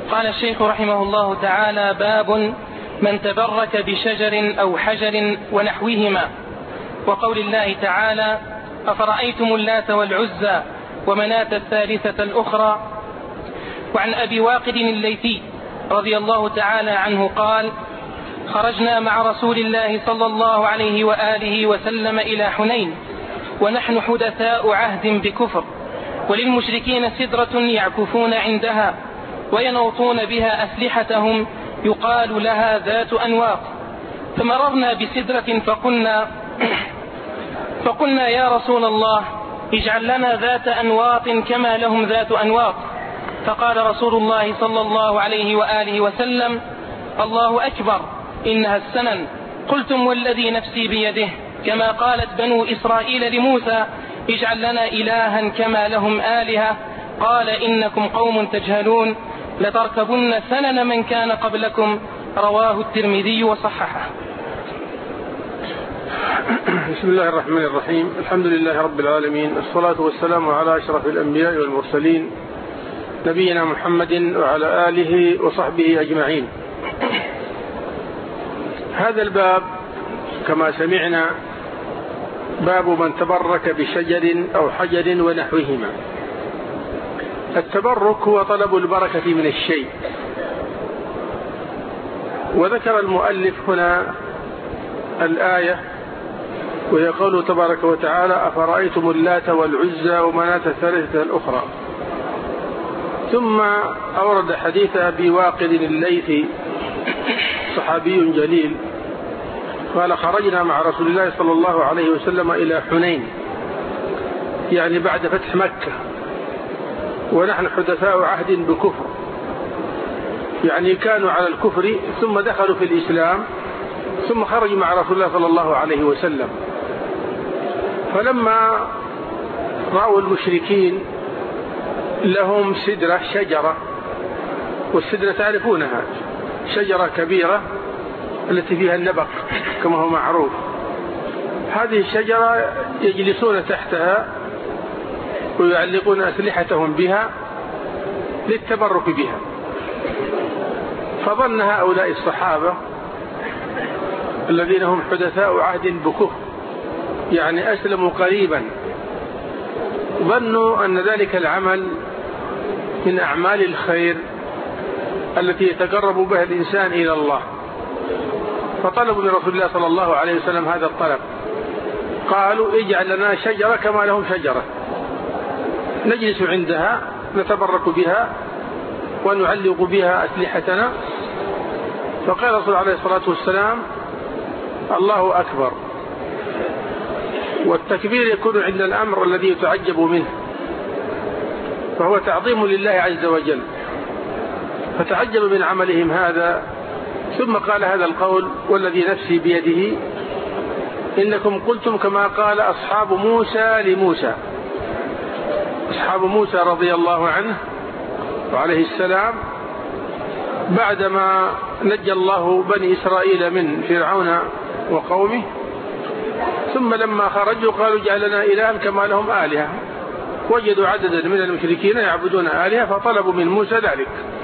قال الشيخ رحمه الله تعالى: باب من تبرك بشجر أو حجر ونحوهما. وقول الله تعالى: أفرأيتم اللات والعزى ومناة الثالثة الأخرى. وعن أبي واقد الليثي رضي الله تعالى عنه قال: خرجنا مع رسول الله صلى الله عليه وآله وسلم إلى حنين ونحن حدثاء عهد بكفر، وللمشركين سدرة يعكفون عندها وينوطون بها أسلحتهم يقال لها ذات أنواط، فمررنا بسدرة فقلنا يا رسول الله اجعل لنا ذات أنواط كما لهم ذات أنواط. فقال رسول الله صلى الله عليه وآله وسلم: الله أكبر إنها السنن. قلتم والذي نفسي بيده، كما قالت بنو إسرائيل لموسى اجعل لنا إلها كما لهم آلهة. قال إنكم قوم تجهلون لتركبن سنن من كان قبلكم. رواه الترمذي وصححه. بسم الله الرحمن الرحيم. الحمد لله رب العالمين، الصلاة والسلام على أشرف الأنبياء والمرسلين نبينا محمد وعلى آله وصحبه أجمعين. هذا الباب كما سمعنا باب من تبرك بشجر أو حجر ونحوهما. التبرك هو طلب البركة من الشيء. وذكر المؤلف هنا الآية وهي قوله تبارك وتعالى: أفرأيتم اللات والعزى ومناة الثالثة الأخرى. ثم أورد حديث أبي واقد الليثي صحابي جليل قال: خرجنا مع رسول الله صلى الله عليه وسلم إلى حنين، يعني بعد فتح مكة، ونحن حدثاء عهد بكفر، يعني كانوا على الكفر ثم دخلوا في الإسلام ثم خرجوا مع رسول الله صلى الله عليه وسلم. فلما رأوا المشركين لهم سدرة شجرة، والسدرة تعرفونها، شجرة كبيرة التي فيها النبق كما هو معروف. هذه الشجرة يجلسون تحتها ويعلقون أسلحتهم بها للتبرك بها. فظن هؤلاء الصحابة الذين هم حدثاء عهد بكفر، يعني أسلموا قريبا، ظنوا أن ذلك العمل من أعمال الخير التي يتقرب بها الإنسان إلى الله، فطلبوا من رسول الله صلى الله عليه وسلم هذا الطلب. قالوا: اجعل لنا شجرة كما لهم شجرة نجلس عندها نتبرك بها ونعلق بها أسلحتنا. فقال رسول الله عليه الصلاة والسلام: الله أكبر. والتكبير يكون عند الأمر الذي يتعجب منه، فهو تعظيم لله عز وجل، فتعجب من عملهم هذا. ثم قال هذا القول: والذي نفسي بيده إنكم قلتم كما قال أصحاب موسى لموسى. أصحاب موسى رضي الله عنه وعليه السلام بعدما نجى الله بني إسرائيل من فرعون وقومه، ثم لما خرجوا قالوا: اجعل لنا إلها كما لهم آلهة. وجدوا عددا من المشركين يعبدون آلهة فطلبوا من موسى ذلك.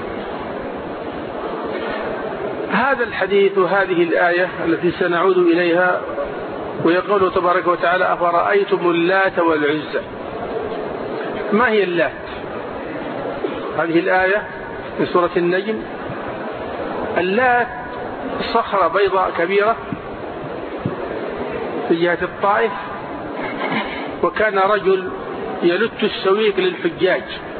هذا الحديث وهذه الآية التي سنعود إليها ويقول تبارك وتعالى: أفرأيتم اللات والعزى. ما هي اللات؟ هذه الآية في سورة النجم. اللات صخرة بيضاء كبيرة في جهة الطائف، وكان رجل يلت السويق للحجاج،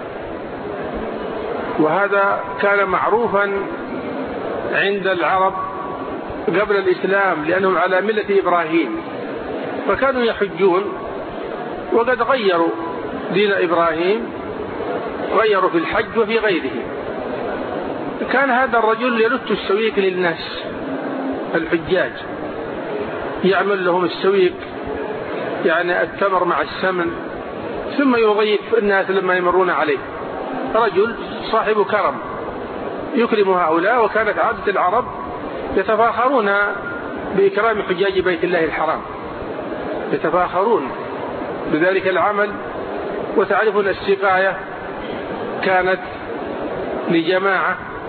وهذا كان معروفا عند العرب قبل الإسلام لأنهم على ملة إبراهيم، فكانوا يحجون وقد غيروا دين إبراهيم، غيروا في الحج وفي غيره. كان هذا الرجل يلت السويق للناس الحجاج، يعمل لهم السويق، يعني التمر مع السمن، ثم يضيف الناس لما يمرون عليه. رجل صاحب كرم يكرم هؤلاء. وكانت عادة العرب يتفاخرون بإكرام حجاج بيت الله الحرام، يتفاخرون بذلك العمل. وتعرفون السقاية كانت لجماعة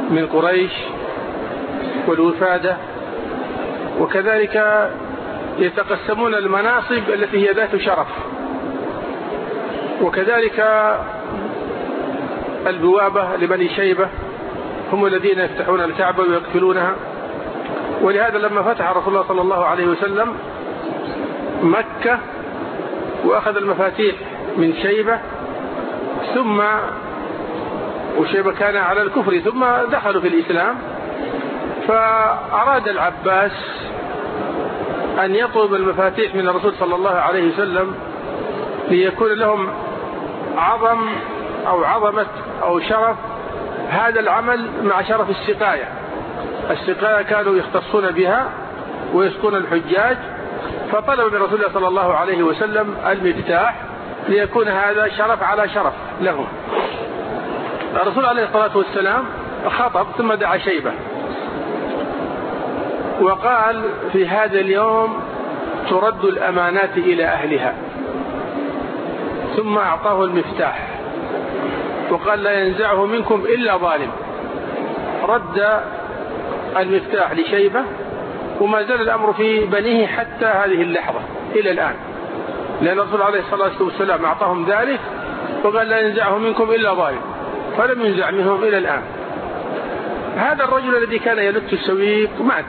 من قريش والوفادة، وكذلك يتقسمون المناصب التي هي ذات شرف، وكذلك البوابة لبني شيبة هم الذين يفتحون الكعبة ويقفلونها. ولهذا لما فتح رسول الله صلى الله عليه وسلم مكة وأخذ المفاتيح من شيبة، وشيبة كان على الكفر ثم دخلوا في الإسلام، فأراد العباس أن يطلب المفاتيح من الرسول صلى الله عليه وسلم ليكون لهم عظمة أو شرف هذا العمل مع شرف السقاية. السقاية كانوا يختصون بها ويسقون الحجاج، فطلب من رسول الله صلى الله عليه وسلم المفتاح ليكون هذا شرف على شرف لهم. الرسول عليه الصلاة والسلام خطب ثم دعا شيبة وقال: في هذا اليوم ترد الأمانات إلى أهلها. ثم أعطاه المفتاح وقال: لا ينزعه منكم إلا ظالم. رد المفتاح لشيبة، وما زال الأمر في بنيه حتى هذه اللحظة إلى الآن، لأن الرسول عليه الصلاة والسلام أعطاهم ذلك وقال: لا ينزعه منكم إلا ظالم، فلم ينزع منهم إلى الآن. هذا الرجل الذي كان يلت السويق مات،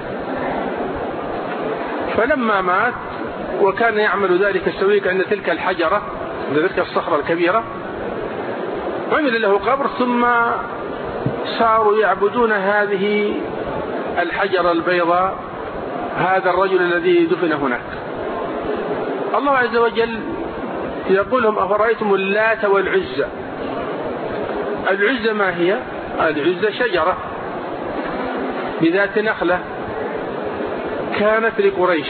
فلما مات وكان يعمل ذلك السويق عند تلك الحجرة، عند تلك الصخرة الكبيرة، عمل له قبر، ثم صاروا يعبدون هذه الحجرة البيضاء، هذا الرجل الذي دفن هناك. الله عز وجل يقول لهم: أفرأيتم اللات والعزى. العزى ما هي؟ العزى شجرة بذات نخلة كانت لقريش،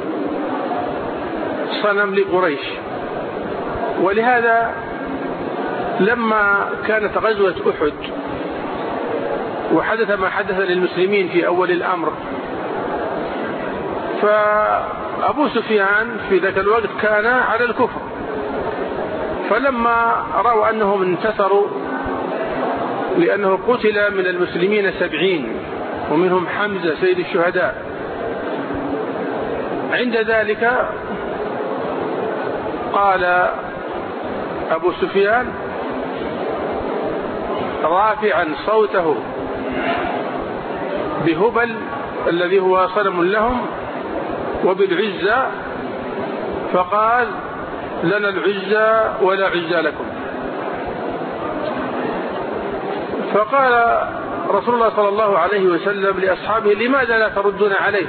صنم لقريش. ولهذا لما كانت غزوة أحد وحدث ما حدث للمسلمين في أول الأمر، فأبو سفيان في ذاك الوقت كان على الكفر، فلما رأوا أنهم انتصروا، لأنه قتل من المسلمين 70 ومنهم حمزة سيد الشهداء، عند ذلك قال أبو سفيان رافعا صوته بهبل الذي هو صنم لهم وبالعزى، فقال: لنا العزى ولا عزى لكم. فقال رسول الله صلى الله عليه وسلم لأصحابه: لماذا لا تردون عليه؟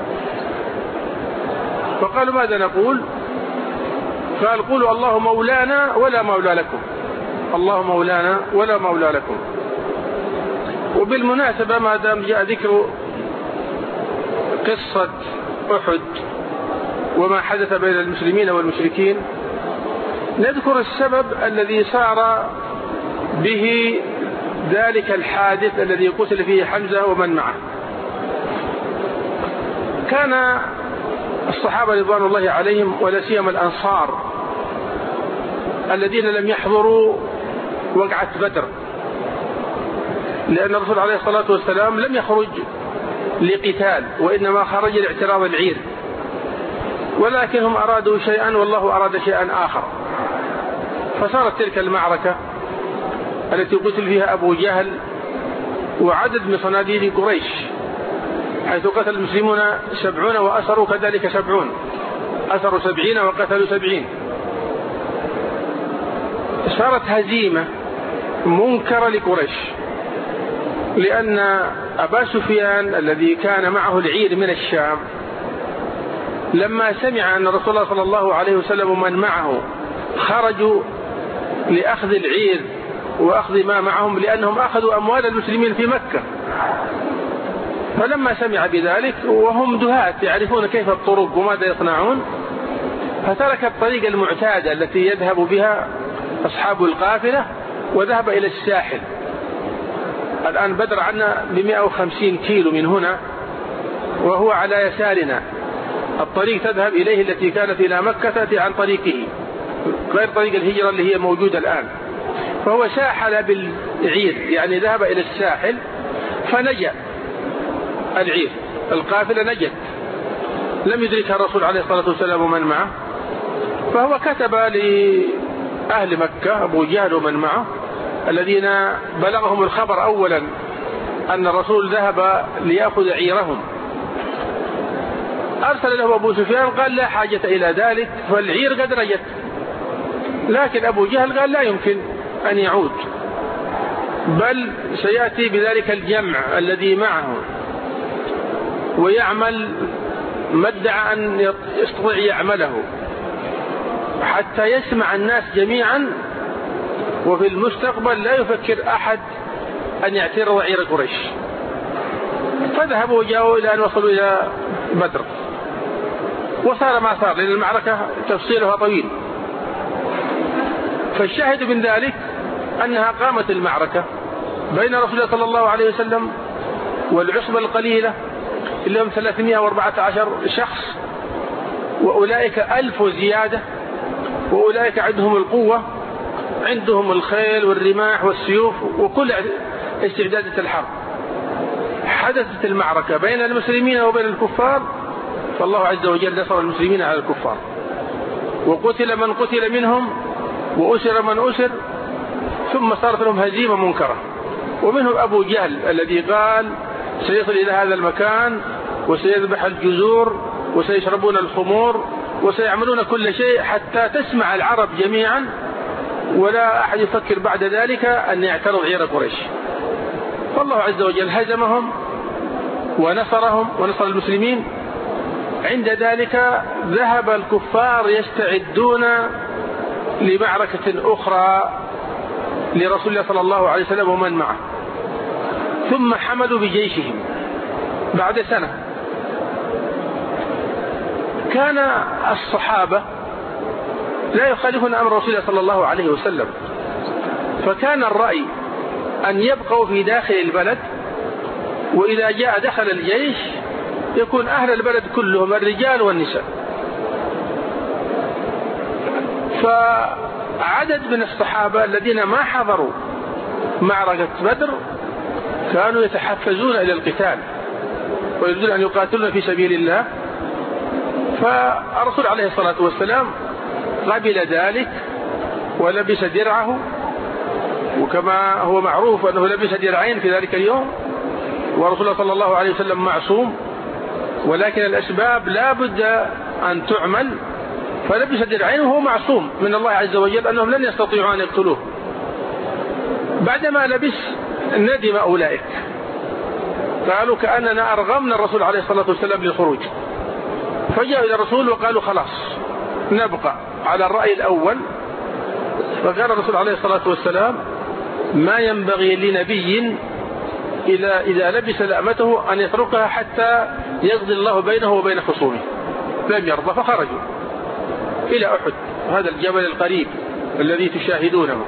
فقالوا: ماذا نقول؟ قال: قولوا الله مولانا ولا مولى لكم، الله مولانا ولا مولى لكم. وبالمناسبة ما دام جاء ذكر قصة أحد وما حدث بين المسلمين والمشركين، نذكر السبب الذي صار به ذلك الحادث الذي قتل فيه حمزة ومن معه. كان الصحابة رضوان الله عليهم ولا سيما الأنصار الذين لم يحضروا وقعة بدر، لأن الرسول عليه الصلاة والسلام لم يخرج لقتال، وإنما خرج لاعتراض العير، ولكنهم أرادوا شيئا والله أراد شيئا آخر. فصارت تلك المعركة التي قتل فيها أبو جهل وعدد من صناديد قريش، حيث قتل المسلمون 70 وأسروا كذلك 70، أسروا 70 وقتلوا 70. صارت هزيمة منكرة لقريش، لأن أبا سفيان الذي كان معه العير من الشام لما سمع أن رسول الله صلى الله عليه وسلم ومن معه خرجوا لأخذ العير وأخذ ما معهم، لأنهم أخذوا أموال المسلمين في مكة، فلما سمع بذلك وهم دهاة يعرفون كيف الطرق وماذا يصنعون، فترك الطريق المعتادة التي يذهب بها أصحاب القافلة وذهب إلى الساحل. الآن بدر عنا ب150 كيلو من هنا، وهو على يسارنا، الطريق تذهب إليه التي كانت إلى مكة تأتي عن طريقه، غير طريق الهجرة اللي هي موجودة الآن. فهو ساحل بالعير، يعني ذهب إلى الساحل فنجا العير، القافلة نجت، لم يدركها الرسول عليه الصلاة والسلام ومن معه. فهو كتب لأهل مكة أبو جهل ومن معه الذين بلغهم الخبر أولا أن الرسول ذهب ليأخذ عيرهم، أرسل له أبو سفيان قال لا حاجة إلى ذلك فالعير قد نجت، لكن أبو جهل قال لا يمكن أن يعود، بل سيأتي بذلك الجمع الذي معه ويعمل ما ادعى أن يستطيع يعمله حتى يسمع الناس جميعا، وفي المستقبل لا يفكر أحد أن يعترض عير قريش. فذهبوا وجاءوا إلى أن وصلوا إلى بدر، وصار ما صار لأن المعركة تفصيلها طويل. فالشاهد من ذلك أنها قامت المعركة بين رسول الله صلى الله عليه وسلم والعصبة القليلة اللي هم 314 شخص، وأولئك 1000 وزيادة، وأولئك عندهم القوة، عندهم الخيل والرماح والسيوف وكل استعدادات الحرب. حدثت المعركة بين المسلمين وبين الكفار، فالله عز وجل نصر المسلمين على الكفار، وقتل من قتل منهم وأسر من أسر، ثم صارت لهم هزيمة منكرة. ومنهم أبو جهل الذي قال سيصل إلى هذا المكان وسيذبح الجزور وسيشربون الخمور وسيعملون كل شيء حتى تسمع العرب جميعا، ولا أحد يفكر بعد ذلك أن يعترض عير قريش. فالله عز وجل هزمهم ونصرهم ونصر المسلمين. عند ذلك ذهب الكفار يستعدون لمعركة أخرى لرسول الله صلى الله عليه وسلم ومن معه، ثم حملوا بجيشهم بعد سنة. كان الصحابة لا يخالفون أمر رسول الله صلى الله عليه وسلم، فكان الرأي أن يبقوا في داخل البلد، وإذا جاء دخل الجيش يكون أهل البلد كلهم الرجال والنساء. فعدد من الصحابة الذين ما حضروا معركة بدر كانوا يتحفزون إلى القتال ويريدون أن يقاتلون في سبيل الله. فالرسول عليه الصلاة والسلام قبل ذلك ولبس درعه، وكما هو معروف أنه لبس درعين في ذلك اليوم، ورسول الله صلى الله عليه وسلم معصوم، ولكن الأسباب لا بد أن تعمل، فلبس درعين وهو معصوم من الله عز وجل أنهم لن يستطيعوا أن يقتلوه. بعدما لبس ندم أولئك، قالوا كأننا أرغمنا الرسول عليه الصلاة والسلام للخروج، فجاءوا إلى الرسول وقالوا خلاص نبقى على الرأي الأول. فقال الرسول عليه الصلاة والسلام ما ينبغي لنبي إذا لبس لأمته أن يتركها حتى يقضي الله بينه وبين خصومه. لم يرضى فخرجوا إلى أحد، هذا الجبل القريب الذي تشاهدونه.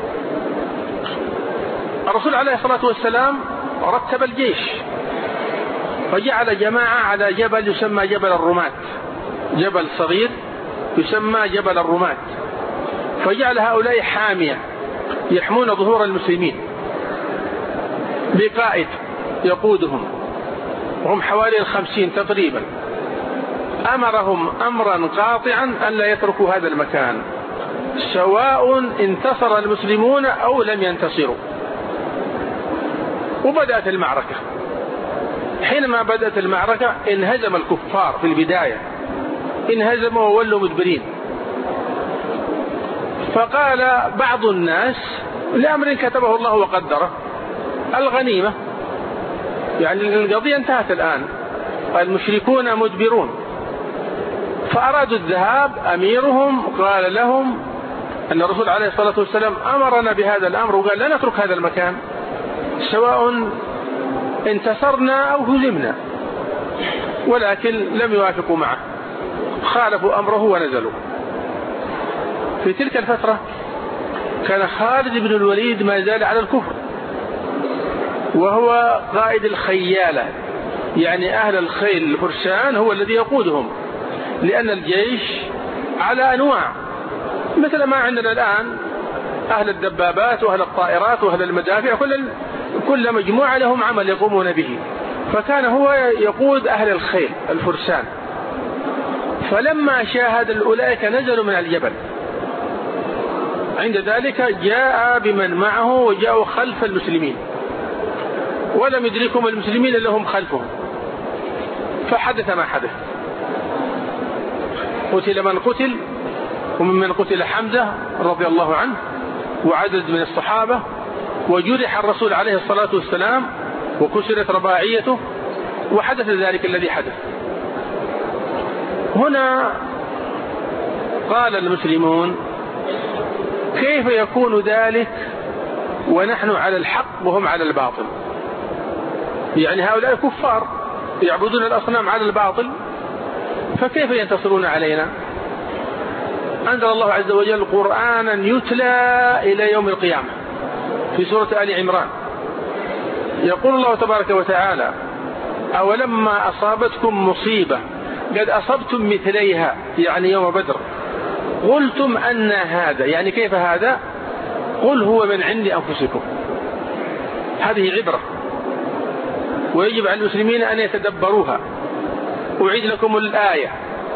الرسول عليه الصلاة والسلام رتب الجيش فجعل جماعة على جبل يسمى جبل الرماة، جبل صغير يسمى جبل الرماة، فجعل هؤلاء حامية يحمون ظهور المسلمين بقائد يقودهم، وهم حوالي 50 تقريبا. أمرهم أمرا قاطعا أن لا يتركوا هذا المكان سواء انتصر المسلمون أو لم ينتصروا. وبدأت المعركة. حينما بدأت المعركة انهزم الكفار في البداية، انهزموا وولوا مدبرين. فقال بعض الناس لأمر كتبه الله وقدره الغنيمة، يعني القضية انتهت الآن، المشركون مدبرون. فأرادوا الذهاب. أميرهم قال لهم أن الرسول عليه الصلاة والسلام أمرنا بهذا الأمر، وقال لا نترك هذا المكان سواء انتصرنا أو هزمنا، ولكن لم يوافقوا معه، خالفوا أمره ونزلوا. في تلك الفترة كان خالد بن الوليد ما زال على الكفر، وهو قائد الخيالة، يعني أهل الخيل الفرسان هو الذي يقودهم، لأن الجيش على أنواع مثل ما عندنا الآن أهل الدبابات وأهل الطائرات وأهل المدافع، كل مجموعة لهم عمل يقومون به، فكان هو يقود أهل الخيل الفرسان. فلما شاهد أولئك نزلوا من الجبل، عند ذلك جاء بمن معه وجاءوا خلف المسلمين، ولم يدركهم المسلمين إلا هم خلفهم، فحدث ما حدث. قتل من قتل، وممن قتل حمزة رضي الله عنه وعدد من الصحابة، وجرح الرسول عليه الصلاة والسلام وكسرت رباعيته، وحدث ذلك الذي حدث. هنا قال المسلمون: كيف يكون ذلك ونحن على الحق وهم على الباطل؟ يعني هؤلاء كفار يعبدون الأصنام على الباطل، فكيف ينتصرون علينا؟ أنزل الله عز وجل قرآنا يتلى إلى يوم القيامة في سورة آل عمران، يقول الله تبارك وتعالى: أولما أصابتكم مصيبة قد أصبتم مثليها، يعني يوم بدر، قلتم أن هذا، يعني كيف هذا؟ قل هو من عند أنفسكم. هذه عبرة، ويجب على المسلمين أن يتدبروها. أعيد لكم الآية: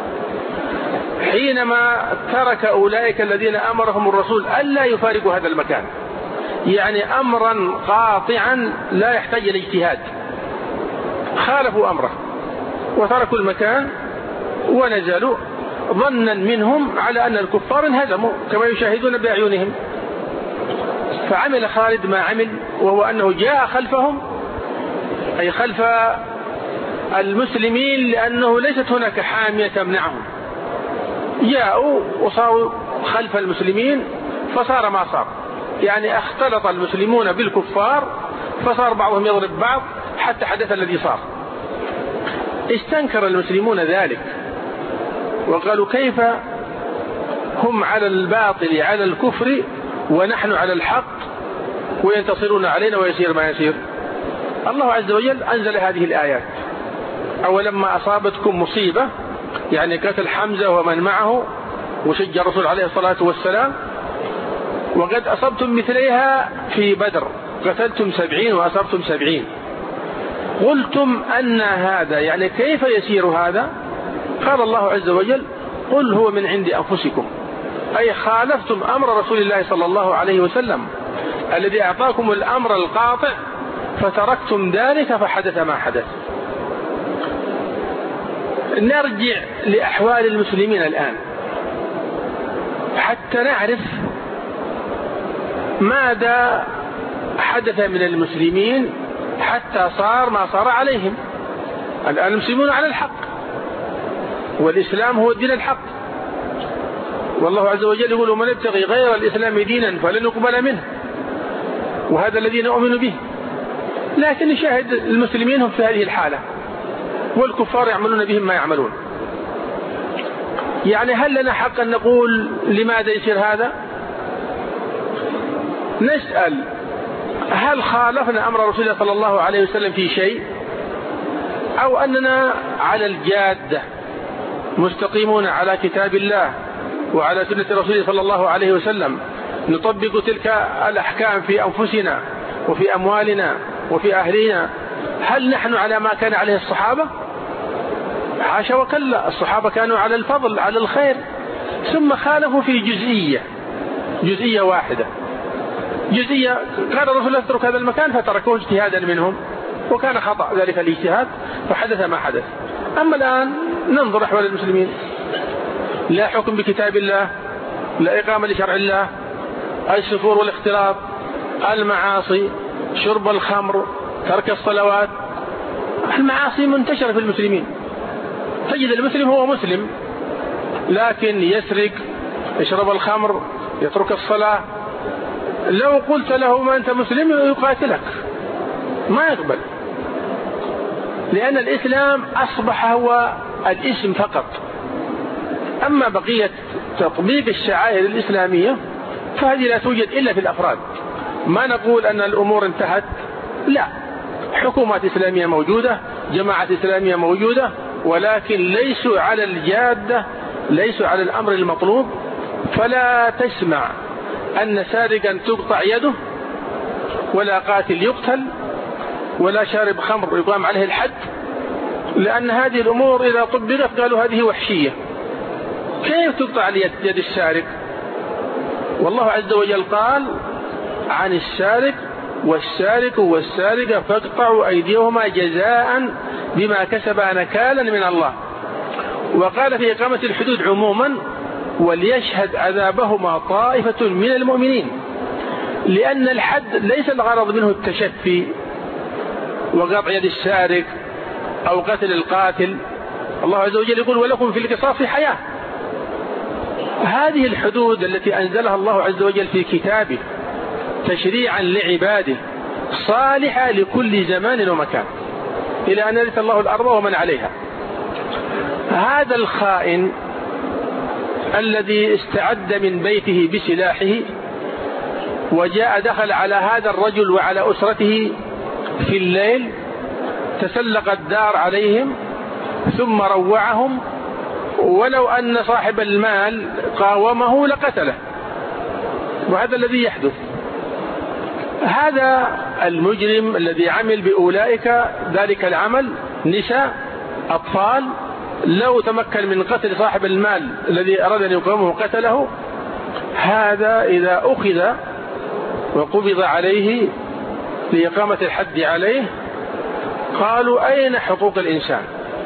حينما ترك أولئك الذين أمرهم الرسول ألا يفارقوا هذا المكان، يعني أمرا قاطعا لا يحتاج إلى اجتهاد، خالفوا أمره وتركوا المكان ونزلوا ظنا منهم على أن الكفار انهزموا كما يشاهدون بأعينهم. فعمل خالد ما عمل، وهو أنه جاء خلفهم، أي خلف المسلمين، لأنه ليست هناك حامية تمنعهم، جاءوا وصاروا خلف المسلمين، فصار ما صار، يعني اختلط المسلمون بالكفار، فصار بعضهم يضرب بعض حتى حدث الذي صار. استنكر المسلمون ذلك وقالوا: كيف هم على الباطل على الكفر ونحن على الحق وينتصرون علينا ويسير ما يسير؟ الله عز وجل أنزل هذه الآيات: أولما أصابتكم مصيبة، يعني قتل حمزة ومن معه وشج الرسول عليه الصلاة والسلام، وقد أصبتم مثليها في بدر، قتلتم 70 وأصبتم 70، قلتم أن هذا، يعني كيف يسير هذا؟ قال الله عز وجل: قل هو من عند أنفسكم، أي خالفتم أمر رسول الله صلى الله عليه وسلم الذي أعطاكم الأمر القاطع، فتركتم ذلك فحدث ما حدث. نرجع لأحوال المسلمين الآن حتى نعرف ماذا حدث من المسلمين حتى صار ما صار عليهم. الآن المسلمون على الحق، والإسلام هو الدين الحق، والله عز وجل يقول: ومن يبتغي غير الإسلام دينا فلن يقبل منه، وهذا الذي نؤمن به. لكن نشاهد المسلمين هم في هذه الحالة، والكفار يعملون بهم ما يعملون. يعني هل لنا حق أن نقول لماذا يصير هذا؟ نسأل: هل خالفنا أمر رسول الله صلى الله عليه وسلم في شيء، أو أننا على الجادة مستقيمون على كتاب الله وعلى سنة رسوله صلى الله عليه وسلم، نطبق تلك الأحكام في أنفسنا وفي أموالنا وفي أهلنا؟ هل نحن على ما كان عليه الصحابة؟ حاشا وكلا، الصحابة كانوا على الفضل على الخير، ثم خالفوا في جزئية واحدة، جزئية قال الرسول: اترك هذا المكان، فتركوه اجتهادا منهم، وكان خطأ ذلك الاجتهاد فحدث ما حدث. أما الآن ننظر أحوال المسلمين، لا حكم بكتاب الله، لا إقامة لشرع الله، السفور والاختلاط، المعاصي، شرب الخمر، ترك الصلوات، المعاصي منتشرة في المسلمين. تجد المسلم هو مسلم لكن يسرق، يشرب الخمر، يترك الصلاة. لو قلت له ما أنت مسلم يقاتلك، ما يقبل، لأن الإسلام أصبح هو الاسم فقط. أما بقية تطبيق الشعائر الإسلامية فهذه لا توجد إلا في الأفراد. ما نقول أن الأمور انتهت، لا، حكومات إسلامية موجودة، جماعات إسلامية موجودة، ولكن ليسوا على الجادة، ليسوا على الأمر المطلوب. فلا تسمع أن سارقا تقطع يده، ولا قاتل يقتل، ولا شارب خمر يقام عليه الحد، لأن هذه الأمور إذا طبقت قالوا هذه وحشية. كيف تقطع يد السارق؟ والله عز وجل قال عن السارق: والسارق والسارقة فاقطعوا أيديهما جزاء بما كسبا نكالا من الله. وقال في إقامة الحدود عموما: وليشهد عذابهما طائفة من المؤمنين، لأن الحد ليس الغرض منه التشفي وقطع يد السارق أو قتل القاتل. الله عز وجل يقول: ولكم في القصاص حياة. هذه الحدود التي أنزلها الله عز وجل في كتابه تشريعا لعباده صالحة لكل زمان ومكان إلى أن يرث الله الأرض ومن عليها. هذا الخائن الذي استعد من بيته بسلاحه وجاء دخل على هذا الرجل وعلى أسرته في الليل، تسلق الدار عليهم ثم روعهم، ولو أن صاحب المال قاومه لقتله. وهذا الذي يحدث. هذا المجرم الذي عمل بأولئك ذلك العمل، نساء، أطفال، لو تمكن من قتل صاحب المال الذي أراد أن يقاومه قتله. هذا إذا أخذ وقبض عليه لإقامة الحد عليه قالوا: أين حقوق الإنسان؟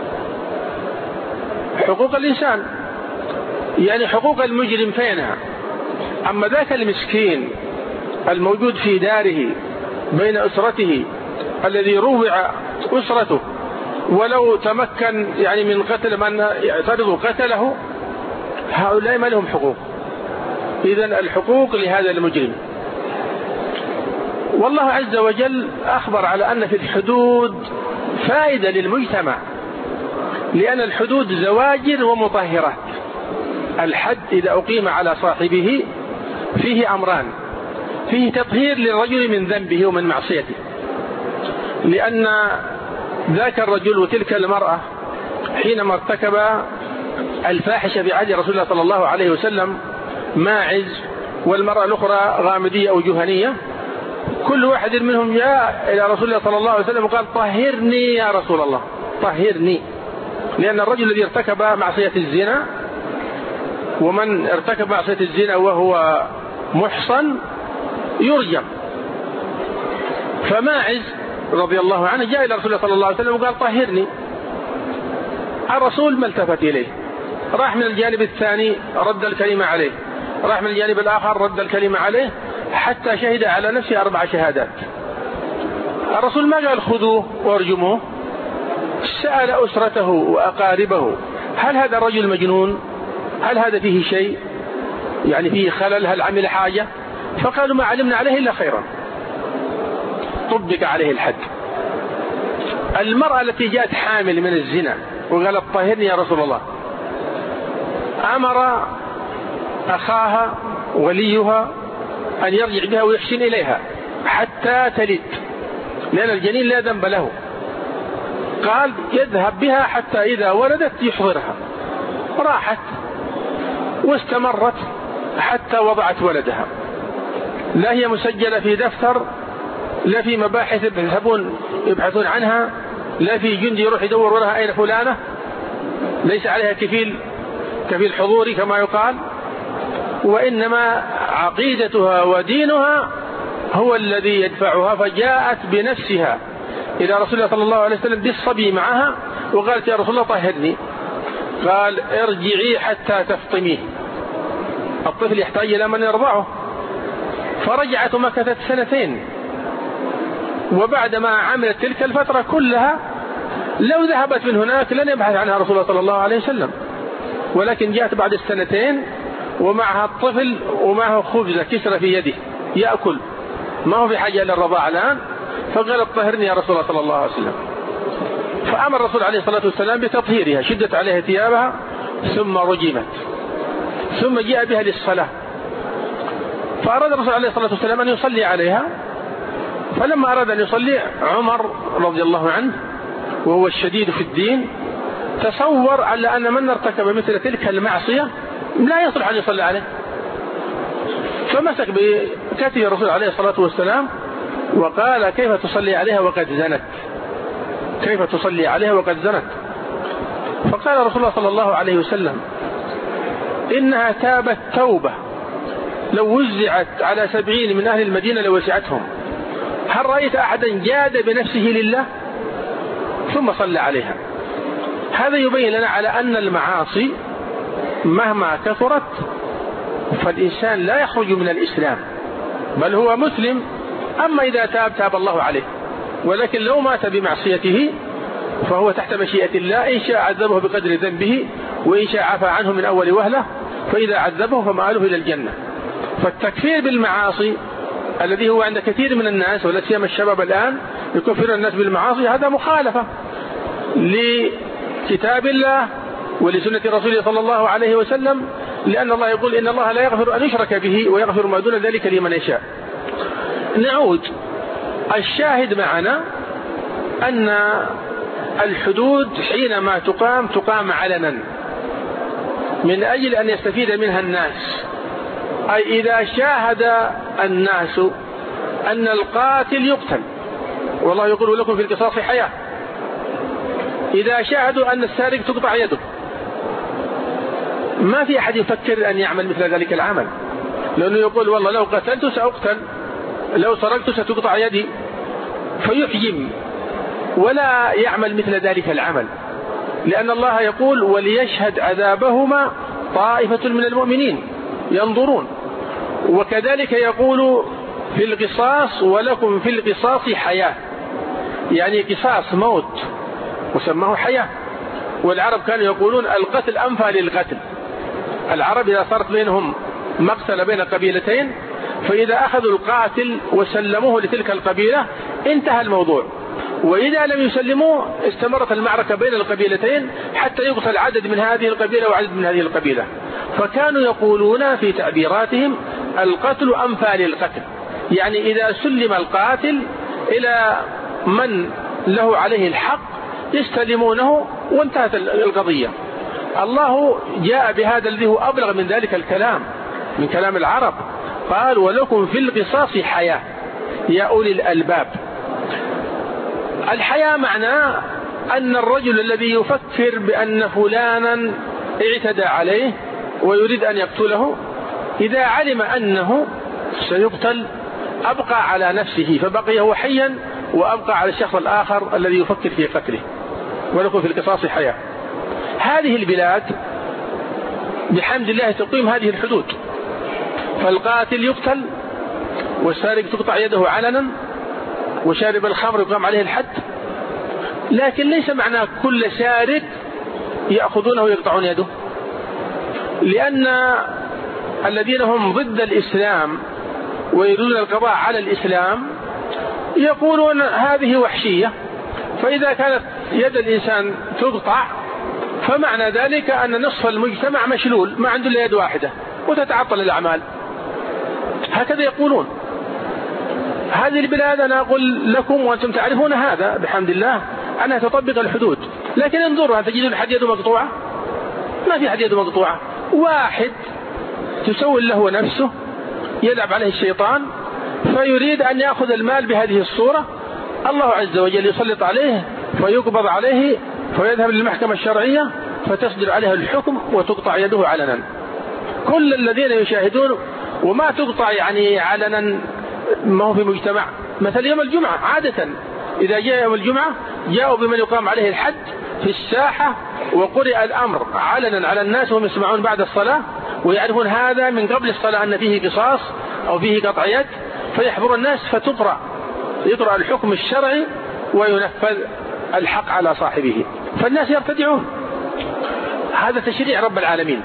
حقوق الإنسان يعني حقوق المجرم فينها؟ أما ذاك المسكين الموجود في داره بين أسرته الذي روع أسرته، ولو تمكن يعني من قتل من يعترض قتله، هؤلاء ما لهم حقوق. إذن الحقوق لهذا المجرم. والله عز وجل أخبر على أن في الحدود فائدة للمجتمع، لأن الحدود زواجر ومطهرات. الحد إذا أقيم على صاحبه فيه أمران: فيه تطهير للرجل من ذنبه ومن معصيته، لأن ذاك الرجل وتلك المرأة حينما ارتكب الفاحشة في عهد رسول الله صلى الله عليه وسلم، ماعز والمرأة الأخرى غامدية أو جهنية، كل واحد منهم جاء إلى رسول الله صلى الله عليه وسلم وقال: طهرني يا رسول الله، طهرني. لأن الرجل الذي ارتكب معصية الزنا، ومن ارتكب معصية الزنا وهو محصن يرجم. فماعز رضي الله عنه جاء إلى رسول الله صلى الله عليه وسلم وقال: طهرني. الرسول ما التفت إليه، راح من الجانب الثاني رد الكلمة عليه، راح من الجانب الآخر رد الكلمة عليه، حتى شهد على نفسه 4 شهادات. الرسول ما قال: خذوه وارجموه. سأل أسرته وأقاربه: هل هذا الرجل مجنون؟ هل هذا فيه شيء يعني فيه خلل؟ هل عمل حاجة؟ فقالوا: ما علمنا عليه إلا خيرا. طبق عليه الحد. المرأة التي جاءت حامل من الزنا وقالت: طهرني يا رسول الله، أمر أخاها وليها أن يرجع بها ويحسن إليها حتى تلد، لأن الجنين لا ذنب له. قال: يذهب بها حتى إذا ولدت يحضرها. راحت واستمرت حتى وضعت ولدها. لا هي مسجلة في دفتر، لا في مباحث يبحثون عنها، لا في جندي يروح يدور لها أين فلانة، ليس عليها كفيل حضوري كما يقال، وإنما عقيدتها ودينها هو الذي يدفعها. فجاءت بنفسها إلى رسول الله صلى الله عليه وسلم بالصبي معها وقالت: يا رسول الله طهرني. قال: ارجعي حتى تفطميه. الطفل يحتاج إلى من يرضعه. فرجعت ومكثت 2 سنين، وبعدما عملت تلك الفترة كلها لو ذهبت من هناك لن يبحث عنها رسول الله صلى الله عليه وسلم، ولكن جاءت بعد 2 سنين ومعها الطفل ومعه خبزة كسرة في يده يأكل، ما هو في حاجة إلى الرضاعة الآن. فقالت: طهرني يا رسول الله صلى الله عليه وسلم. فأمر الرسول عليه الصلاة والسلام بتطهيرها، شدت عليها ثيابها ثم رجمت، ثم جاء بها للصلاة. فأراد الرسول عليه الصلاة والسلام أن يصلي عليها، فلما أراد أن يصلي عمر رضي الله عنه وهو الشديد في الدين تصور على أن من ارتكب مثل تلك المعصية لا يصلح أن يصلي عليه، فمسك بكتف الرسول عليه الصلاة والسلام وقال: كيف تصلي عليها وقد زنت؟ كيف تصلي عليها وقد زنت؟ فقال رسول الله صلى الله عليه وسلم: إنها تابت توبة لو وزعت على 70 من أهل المدينة لوسعتهم. هل رأيت أحدا جاد بنفسه لله ثم صلى عليها؟ هذا يبين لنا على أن المعاصي مهما كثرت فالإنسان لا يخرج من الإسلام، بل هو مسلم. أما إذا تاب الله عليه، ولكن لو مات بمعصيته فهو تحت مشيئة الله، إن شاء عذبه بقدر ذنبه، وإن شاء عفى عنه من أول وهلة، فإذا عذبه فمآله إلى الجنة. فالتكفير بالمعاصي الذي هو عند كثير من الناس ولا سيما الشباب الآن يكفر الناس بالمعاصي، هذا مخالفة لكتاب الله ولسنة رسوله صلى الله عليه وسلم، لأن الله يقول: إن الله لا يغفر أن يشرك به ويغفر ما دون ذلك لمن يشاء. نعود، الشاهد معنا أن الحدود حينما تقام علنا من أجل أن يستفيد منها الناس. أي إذا شاهد الناس أن القاتل يقتل، والله يقول: لكم في القصاص حياة. إذا شاهدوا أن السارق تقطع يده، ما في أحد يفكر أن يعمل مثل ذلك العمل، لأنه يقول: والله لو قتلت سأقتل، لو سرقت ستقطع يدي، فيحجم ولا يعمل مثل ذلك العمل، لأن الله يقول: وليشهد عذابهما طائفة من المؤمنين ينظرون. وكذلك يقول في القصاص: ولكم في القصاص حياة، يعني قصاص موت وسماه حياة. والعرب كانوا يقولون: القتل أنفى للقتل. العرب إذا صارت بينهم مقتل بين قبيلتين، فإذا أخذوا القاتل وسلموه لتلك القبيلة انتهى الموضوع، وإذا لم يسلموه استمرت المعركة بين القبيلتين حتى يقتل عدد من هذه القبيلة وعدد من هذه القبيلة. فكانوا يقولون في تعبيراتهم: القتل أنفى للقتل، يعني إذا سلم القاتل إلى من له عليه الحق يستلمونه وانتهت القضية. الله جاء بهذا الذي هو أبلغ من ذلك الكلام، من كلام العرب، قال: ولكم في القصاص حياة يا أولي الألباب. الحياة معناه أن الرجل الذي يفكر بأن فلانا اعتدى عليه ويريد أن يقتله، إذا علم أنه سيقتل أبقى على نفسه فبقي هو حيا، وأبقى على الشخص الآخر الذي يفكر في قتله. ولكم في القصاص حياة. هذه البلاد بحمد الله تقيم هذه الحدود، فالقاتل يقتل، والسارق تقطع يده علنا، وشارب الخمر يقام عليه الحد. لكن ليس معنى كل سارق يأخذونه ويقطعون يده، لأن الذين هم ضد الإسلام ويريدون القضاء على الإسلام يقولون هذه وحشية، فإذا كانت يد الإنسان تقطع فمعنى ذلك أن نصف المجتمع مشلول ما عنده إلا يد واحدة وتتعطل الأعمال. هكذا يقولون. هذه البلاد أنا أقول لكم وأنتم تعرفون هذا بحمد الله أنها تطبق الحدود، لكن انظروا، هل تجدون حد يده مقطوعة؟ ما في حد يده مقطوعة. واحد تسول له نفسه يلعب عليه الشيطان فيريد أن يأخذ المال بهذه الصورة، الله عز وجل يسلط عليه فيقبض عليه فيذهب للمحكمة الشرعية فتصدر عليه الحكم وتقطع يده علنا. كل الذين يشاهدون، وما تقطع يعني علنا ما هو في مجتمع. مثل يوم الجمعة عادة إذا جاء يوم الجمعة جاءوا بمن يقام عليه الحد في الساحة، وقرئ الأمر علنا على الناس وهم يسمعون بعد الصلاة ويعرفون هذا من قبل الصلاة أن فيه قصاص أو فيه قطع يد، فيحضر الناس يقرأ الحكم الشرعي وينفذ الحق على صاحبه، فالناس يرتدعون. هذا تشريع رب العالمين.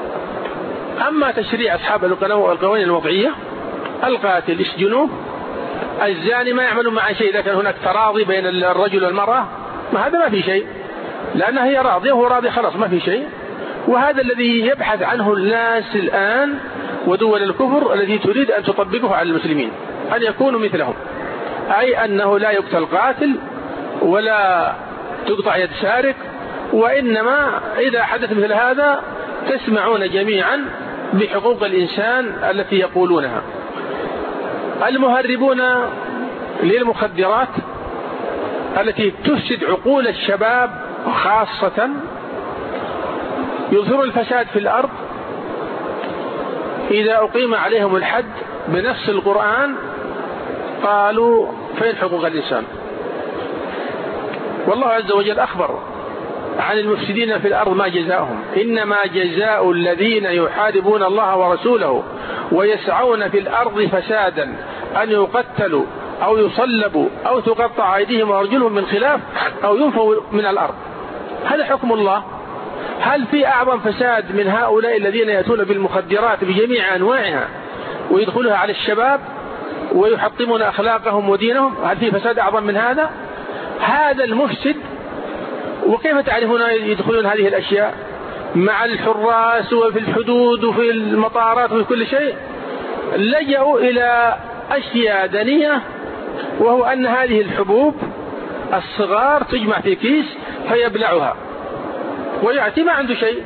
أما تشريع أصحاب القوانين الوضعية، القاتل يسجنوه، الزاني ما يعملون مع شيء إذا كان هناك تراضي بين الرجل والمرأة، هذا ما في شيء، لأنها هي راضية وهو راضي، خلاص ما في شيء. وهذا الذي يبحث عنه الناس الآن ودول الكفر التي تريد أن تطبقه على المسلمين، أن يكونوا مثلهم، أي أنه لا يقتل قاتل ولا تقطع يد سارق، وإنما إذا حدث مثل هذا تسمعون جميعا بحقوق الإنسان التي يقولونها. المهربون للمخدرات التي تفسد عقول الشباب خاصة، يظهر الفساد في الأرض، إذا أقيم عليهم الحد بنفس القرآن قالوا فين حقوق الإنسان؟ والله عز وجل أخبر عن المفسدين في الأرض ما جزاؤهم، إنما جزاء الذين يحاربون الله ورسوله ويسعون في الأرض فسادا أن يقتلوا أو يصلبوا أو تقطع أيديهم وأرجلهم من خلاف أو ينفوا من الأرض. هذا حكم الله. هل في أعظم فساد من هؤلاء الذين يأتون بالمخدرات بجميع أنواعها ويدخلها على الشباب ويحطمون أخلاقهم ودينهم؟ هل في فساد أعظم من هذا؟ هذا المفسد. وكيف تعرفون يدخلون هذه الأشياء مع الحراس وفي الحدود وفي المطارات وفي كل شيء؟ لجأوا إلى أشياء دنية، وهو أن هذه الحبوب الصغار تجمع في كيس فيبلعها ويأتي ما عنده شيء.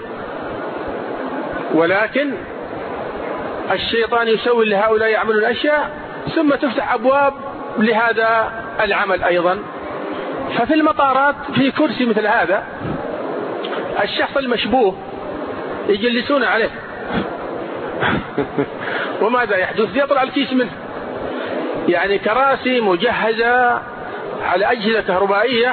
ولكن الشيطان يسوي لهؤلاء يعملون أشياء ثم تفتح أبواب لهذا العمل أيضا. ففي المطارات في كرسي مثل هذا، الشخص المشبوه يجلسون عليه وماذا يحدث؟ يطلع الكيس منه. يعني كراسي مجهزة على أجهزة كهربائية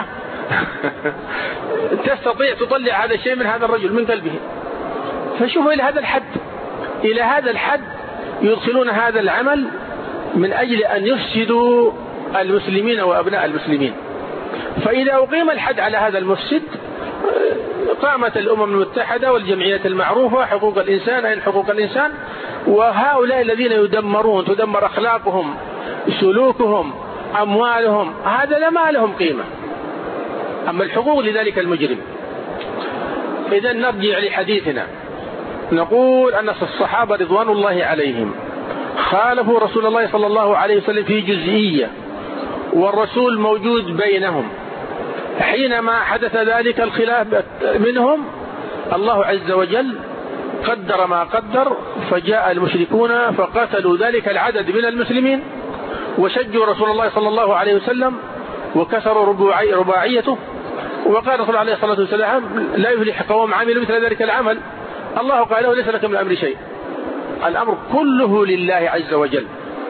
تستطيع تطلع هذا الشيء من هذا الرجل من قلبه. فشوفوا إلى هذا الحد، إلى هذا الحد يدخلون هذا العمل من أجل أن يفسدوا المسلمين وأبناء المسلمين. فإذا أقيم الحد على هذا المفسد قامت الأمم المتحدة والجمعيات المعروفة حقوق الإنسان. أين حقوق الإنسان؟ وهؤلاء الذين يدمرون، تدمر أخلاقهم، سلوكهم، أموالهم، هذا لما لهم قيمة. أما الحقوق لذلك المجرم. إذا نرجع لحديثنا، نقول أن الصحابة رضوان الله عليهم خالفوا رسول الله صلى الله عليه وسلم في جزئية، والرسول موجود بينهم. حينما حدث ذلك الخلاف منهم، الله عز وجل قدر ما قدر، فجاء المشركون فقتلوا ذلك العدد من المسلمين وشجوا رسول الله صلى الله عليه وسلم وكسروا رباعيته. وقال رسول الله عليه الصلاة والسلام لا يفلح قوم عملوا مثل ذلك العمل. الله قال له ليس لك من الأمر شيء، الأمر كله لله عز وجل.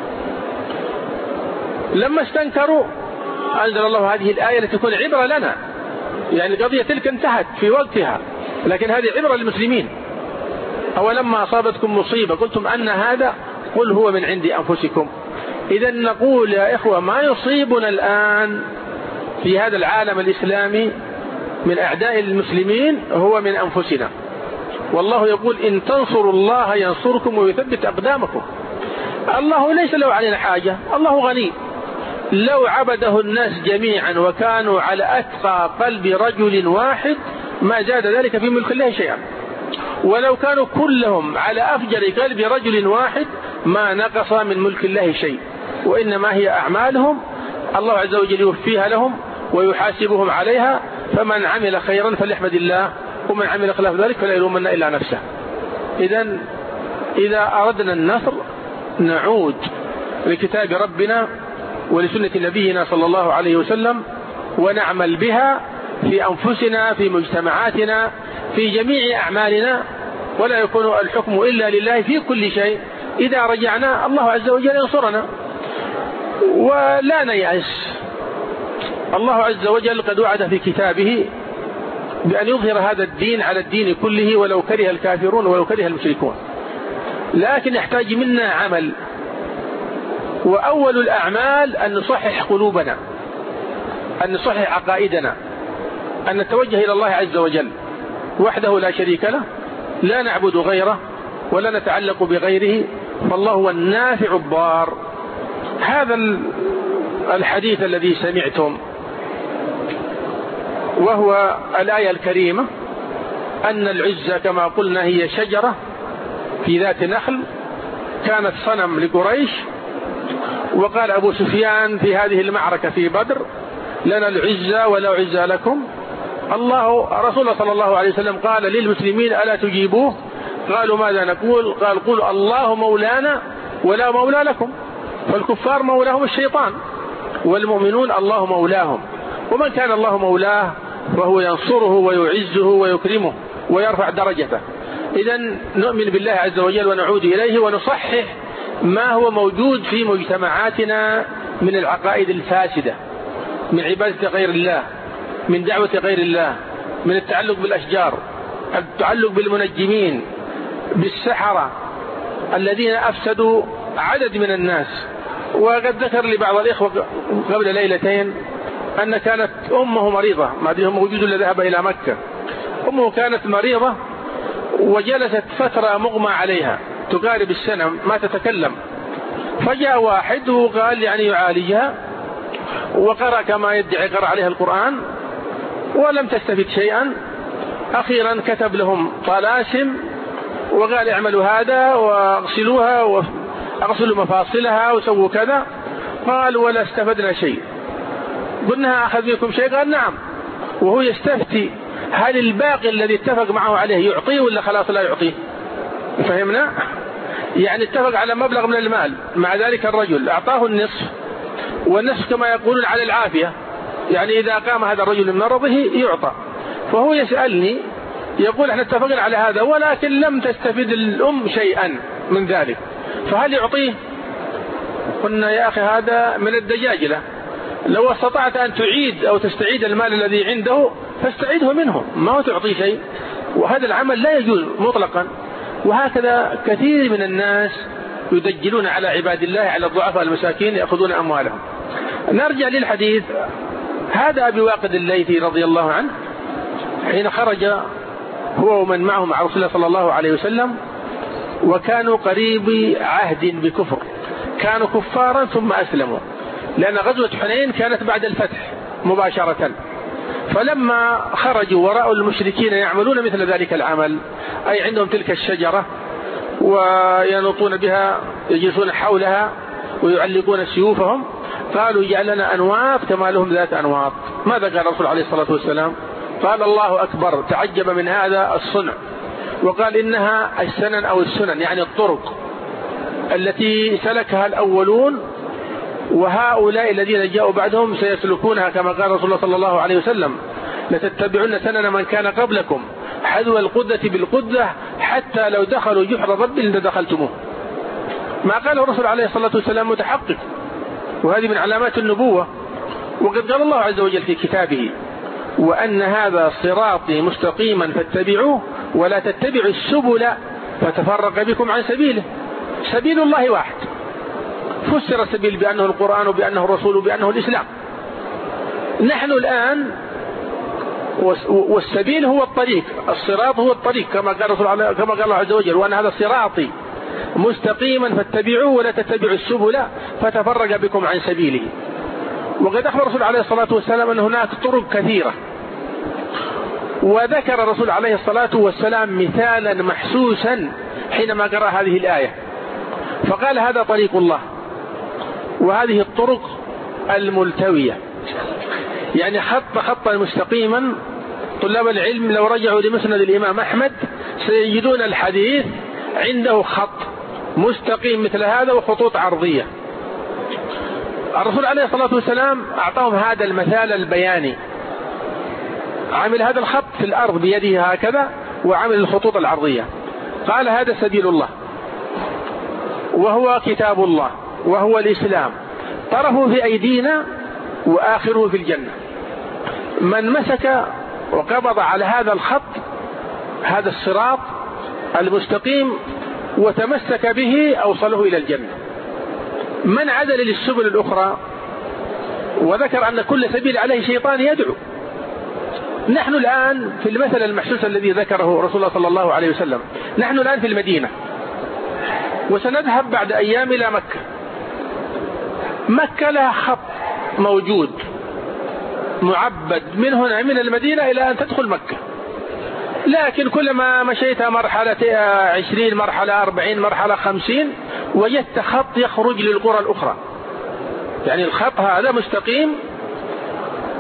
لما استنكروا أنزل الله هذه الآية لتكون عبرة لنا. يعني القضية تلك انتهت في وقتها، لكن هذه عبرة للمسلمين. أولما أصابتكم مصيبة قلتم أن هذا، قل هو من عند أنفسكم. إذا نقول يا إخوة ما يصيبنا الآن في هذا العالم الإسلامي من أعداء المسلمين هو من أنفسنا. والله يقول إن تنصروا الله ينصركم ويثبت أقدامكم. الله ليس له علينا حاجة، الله غني. لو عبده الناس جميعا وكانوا على أتقى قلب رجل واحد ما زاد ذلك في ملك الله شيئا، ولو كانوا كلهم على أفجر قلب رجل واحد ما نقص من ملك الله شيء. وإنما هي أعمالهم الله عز وجل يوفيها لهم ويحاسبهم عليها. فمن عمل خيرا فليحمد الله، ومن عمل خلاف ذلك فلا يلومن إلا نفسه. إذا أردنا النصر نعود لكتاب ربنا ولسنة نبينا صلى الله عليه وسلم ونعمل بها في أنفسنا، في مجتمعاتنا، في جميع أعمالنا، ولا يكون الحكم إلا لله في كل شيء. إذا رجعنا الله عز وجل ينصرنا ولا نيأس. الله عز وجل قد وعد في كتابه بأن يظهر هذا الدين على الدين كله ولو كره الكافرون ولو كره المشركون. لكن يحتاج منا عمل، وأول الأعمال أن نصحح قلوبنا، أن نصحح عقائدنا، أن نتوجه إلى الله عز وجل وحده لا شريك له، لا نعبد غيره ولا نتعلق بغيره، فالله هو النافع الضار. هذا الحديث الذي سمعتم وهو الآية الكريمة أن العزة كما قلنا هي شجرة في ذات نخل كانت صنم لقريش. وقال أبو سفيان في هذه المعركة في بدر لنا العزة ولا عزة لكم. رسول صلى الله عليه وسلم قال للمسلمين ألا تجيبوه؟ قالوا ماذا نقول؟ قال قولوا الله مولانا ولا مولى لكم. فالكفار مولاهم الشيطان، والمؤمنون الله مولاهم، ومن كان الله مولاه فهو ينصره ويعزه ويكرمه ويرفع درجته. إذن نؤمن بالله عز وجل ونعود إليه ونصحح ما هو موجود في مجتمعاتنا من العقائد الفاسدة، من عبادة غير الله، من دعوة غير الله، من التعلق بالأشجار، التعلق بالمنجمين، بالسحرة الذين أفسدوا عدد من الناس. وقد ذكر لي بعض الإخوة قبل ليلتين أن كانت أمه مريضة، ما أدري هم موجود ولا ذهب إلى مكة. أمه كانت مريضة وجلست فترة مغمى عليها تقارب السنة ما تتكلم، فجاء واحد وقال يعني يعالجها، وقرأ كما يدعي قرأ عليها القرآن ولم تستفد شيئا. أخيرا كتب لهم طلاسم وقال اعملوا هذا واغسلوها واغسلوا مفاصلها وسووا كذا. قال ولا استفدنا شيء. قلنا أخذ منكم شيء؟ قال نعم. وهو يستفتي هل الباقي الذي اتفق معه عليه يعطيه ولا خلاص لا يعطيه؟ فهمنا؟ يعني اتفق على مبلغ من المال، مع ذلك الرجل أعطاه النصف، والنصف كما يقولون على العافية، يعني إذا قام هذا الرجل من مرضه يعطى. فهو يسألني يقول احنا اتفقنا على هذا ولكن لم تستفد الأم شيئا من ذلك، فهل يعطيه؟ قلنا يا أخي هذا من الدجاجلة، لو استطعت أن تعيد أو تستعيد المال الذي عنده فاستعيده منه، ما هو تعطيه شيء، وهذا العمل لا يجوز مطلقا. وهكذا كثير من الناس يدجلون على عباد الله، على الضعفاء المساكين، يأخذون أموالهم. نرجع للحديث. هذا أبي واقد الليثي رضي الله عنه حين خرج هو ومن معه مع رسول الله صلى الله عليه وسلم، وكانوا قريب عهد بكفر، كانوا كفارا ثم أسلموا، لأن غزوة حنين كانت بعد الفتح مباشرة. فلما خرجوا ورأوا المشركين يعملون مثل ذلك العمل، أي عندهم تلك الشجرة وينطون بها، يجلسون حولها ويعلقون سيوفهم، قالوا اجعل لنا أنواط كما لهم ذات أنواط. ماذا قال الرسول عليه الصلاة والسلام؟ قال الله أكبر، تعجب من هذا الصنع، وقال إنها السنن أو السنن، يعني الطرق التي سلكها الأولون، وهؤلاء الذين جاءوا بعدهم سيسلكونها كما قال رسول الله صلى الله عليه وسلم لتتبعون سنن من كان قبلكم حذو القدة بالقدة حتى لو دخلوا جحر ضب لدخلتموه. ما قاله الرسول عليه الصلاة والسلام متحقق، وهذه من علامات النبوة. وقد قال الله عز وجل في كتابه وأن هذا صراطي مستقيما فاتبعوه ولا تتبعوا السبل فتفرق بكم عن سبيله. سبيل الله واحد، فسر السبيل بأنه القرآن وبأنه الرسول وبأنه الإسلام. نحن الآن والسبيل هو الطريق، الصراط هو الطريق كما قال الله عز وجل وأن هذا صراطي مستقيما فاتبعوه ولا تتبعوا السبل فتفرق بكم عن سبيله. وقد أخبر الرسول عليه الصلاة والسلام أن هناك طرق كثيرة، وذكر الرسول عليه الصلاة والسلام مثالا محسوسا حينما قرأ هذه الآية، فقال هذا طريق الله وهذه الطرق الملتوية، يعني خطا مستقيما. طلاب العلم لو رجعوا لمسند الإمام أحمد سيجدون الحديث عنده خط مستقيم مثل هذا وخطوط عرضية. الرسول عليه الصلاة والسلام أعطاهم هذا المثال البياني، عمل هذا الخط في الأرض بيده هكذا وعمل الخطوط العرضية، قال هذا سبيل الله وهو كتاب الله وهو الإسلام، طرفه في أيدينا وآخره في الجنة. من مسك وقبض على هذا الخط، هذا الصراط المستقيم، وتمسك به أوصله إلى الجنة. من عدل للسبل الأخرى وذكر أن كل سبيل عليه شيطان يدعو. نحن الآن في المثل المحسوس الذي ذكره رسول الله صلى الله عليه وسلم، نحن الآن في المدينة وسنذهب بعد أيام إلى مكة. مكة لها خط موجود معبد من هنا من المدينة إلى أن تدخل مكة، لكن كلما مشيت مرحلة 20 مرحلة 40 مرحلة 50 وجدت خط يخرج للقرى الأخرى. يعني الخط هذا مستقيم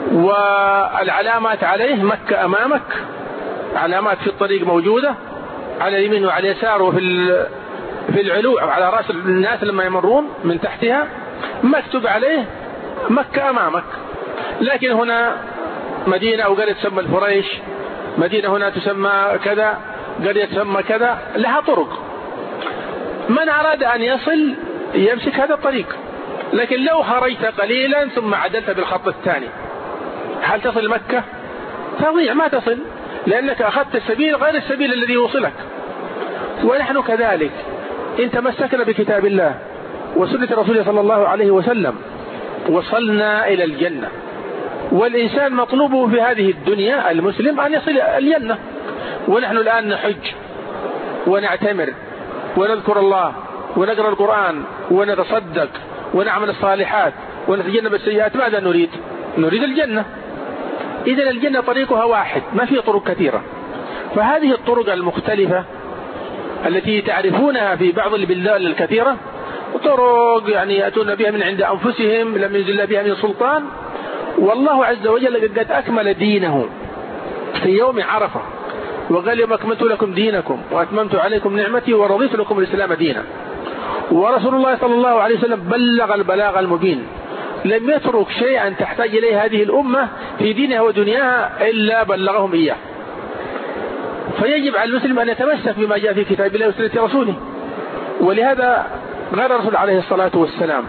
والعلامات عليه، مكة أمامك، علامات في الطريق موجودة، على اليمين وعلى اليسار في العلو على رأس الناس لما يمرون من تحتها مكتوب عليه مكة أمامك. لكن هنا مدينة أو قرية تسمى الفريش، مدينة هنا تسمى كذا، قرية تسمى كذا، لها طرق. من أراد أن يصل يمسك هذا الطريق. لكن لو خرجت قليلا ثم عدلت بالخط الثاني هل تصل مكة؟ تضيع، ما تصل، لأنك أخذت السبيل غير السبيل الذي يوصلك. ونحن كذلك إن تمسكنا بكتاب الله وسنة رسوله صلى الله عليه وسلم وصلنا إلى الجنة. والإنسان مطلوبه في هذه الدنيا المسلم أن يصل الجنة. ونحن الآن نحج ونعتمر ونذكر الله ونقرأ القرآن ونتصدق ونعمل الصالحات ونتجنب السيئات. ماذا نريد؟ نريد الجنة. إذن الجنة طريقها واحد، ما في طرق كثيرة. فهذه الطرق المختلفة التي تعرفونها في بعض البلدان الكثيرة طرق يعني يأتون بها من عند أنفسهم لم ينزل بها من سلطان. والله عز وجل قد أكمل دينه في يوم عرفة وقال يوم أكملت لكم دينكم وأتممت عليكم نعمتي ورضيت لكم الإسلام دينا. ورسول الله صلى الله عليه وسلم بلغ البلاغ المبين، لم يترك شيئا تحتاج إليه هذه الأمة في دينها ودنياها إلا بلغهم إياه. فيجب على المسلم أن يتمسك بما جاء في كتاب الله وسنة رسوله. ولهذا قال الرسول عليه الصلاة والسلام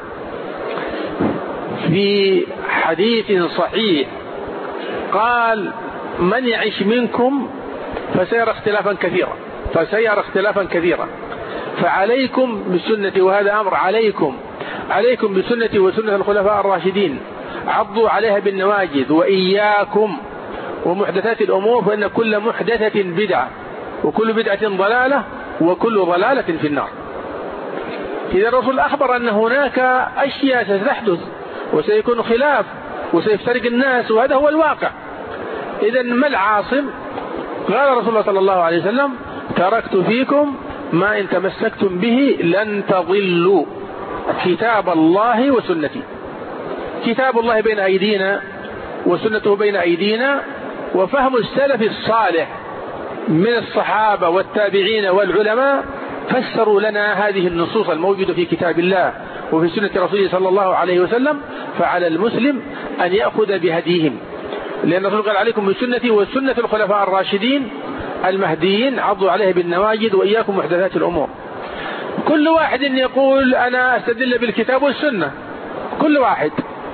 في حديث صحيح قال من يعيش منكم فسيرى اختلافا كثيرا فعليكم بسنتي، وهذا أمر عليكم بسنتي وسنة الخلفاء الراشدين عضوا عليها بالنواجذ وإياكم ومحدثات الأمور فإن كل محدثة بدعة وكل بدعة ضلالة وكل ضلالة في النار. إذا الرسول أخبر أن هناك أشياء ستحدث وسيكون خلاف وسيفترق الناس وهذا هو الواقع. إذا ما العاصم؟ قال رسول الله صلى الله عليه وسلم تركت فيكم ما إن تمسكتم به لن تضلوا كتاب الله وسنتي. كتاب الله بين أيدينا وسنته بين أيدينا، وفهم السلف الصالح من الصحابة والتابعين والعلماء فسروا لنا هذه النصوص الموجودة في كتاب الله وفي سنة رسوله صلى الله عليه وسلم. فعلى المسلم أن يأخذ بهديهم، لأن الرسول قال عليكم بسنتي وسنة الخلفاء الراشدين المهديين عضوا عليها بالنواجذ وإياكم محدثات الأمور. كل واحد يقول أنا أستدل بالكتاب والسنة، كل واحد،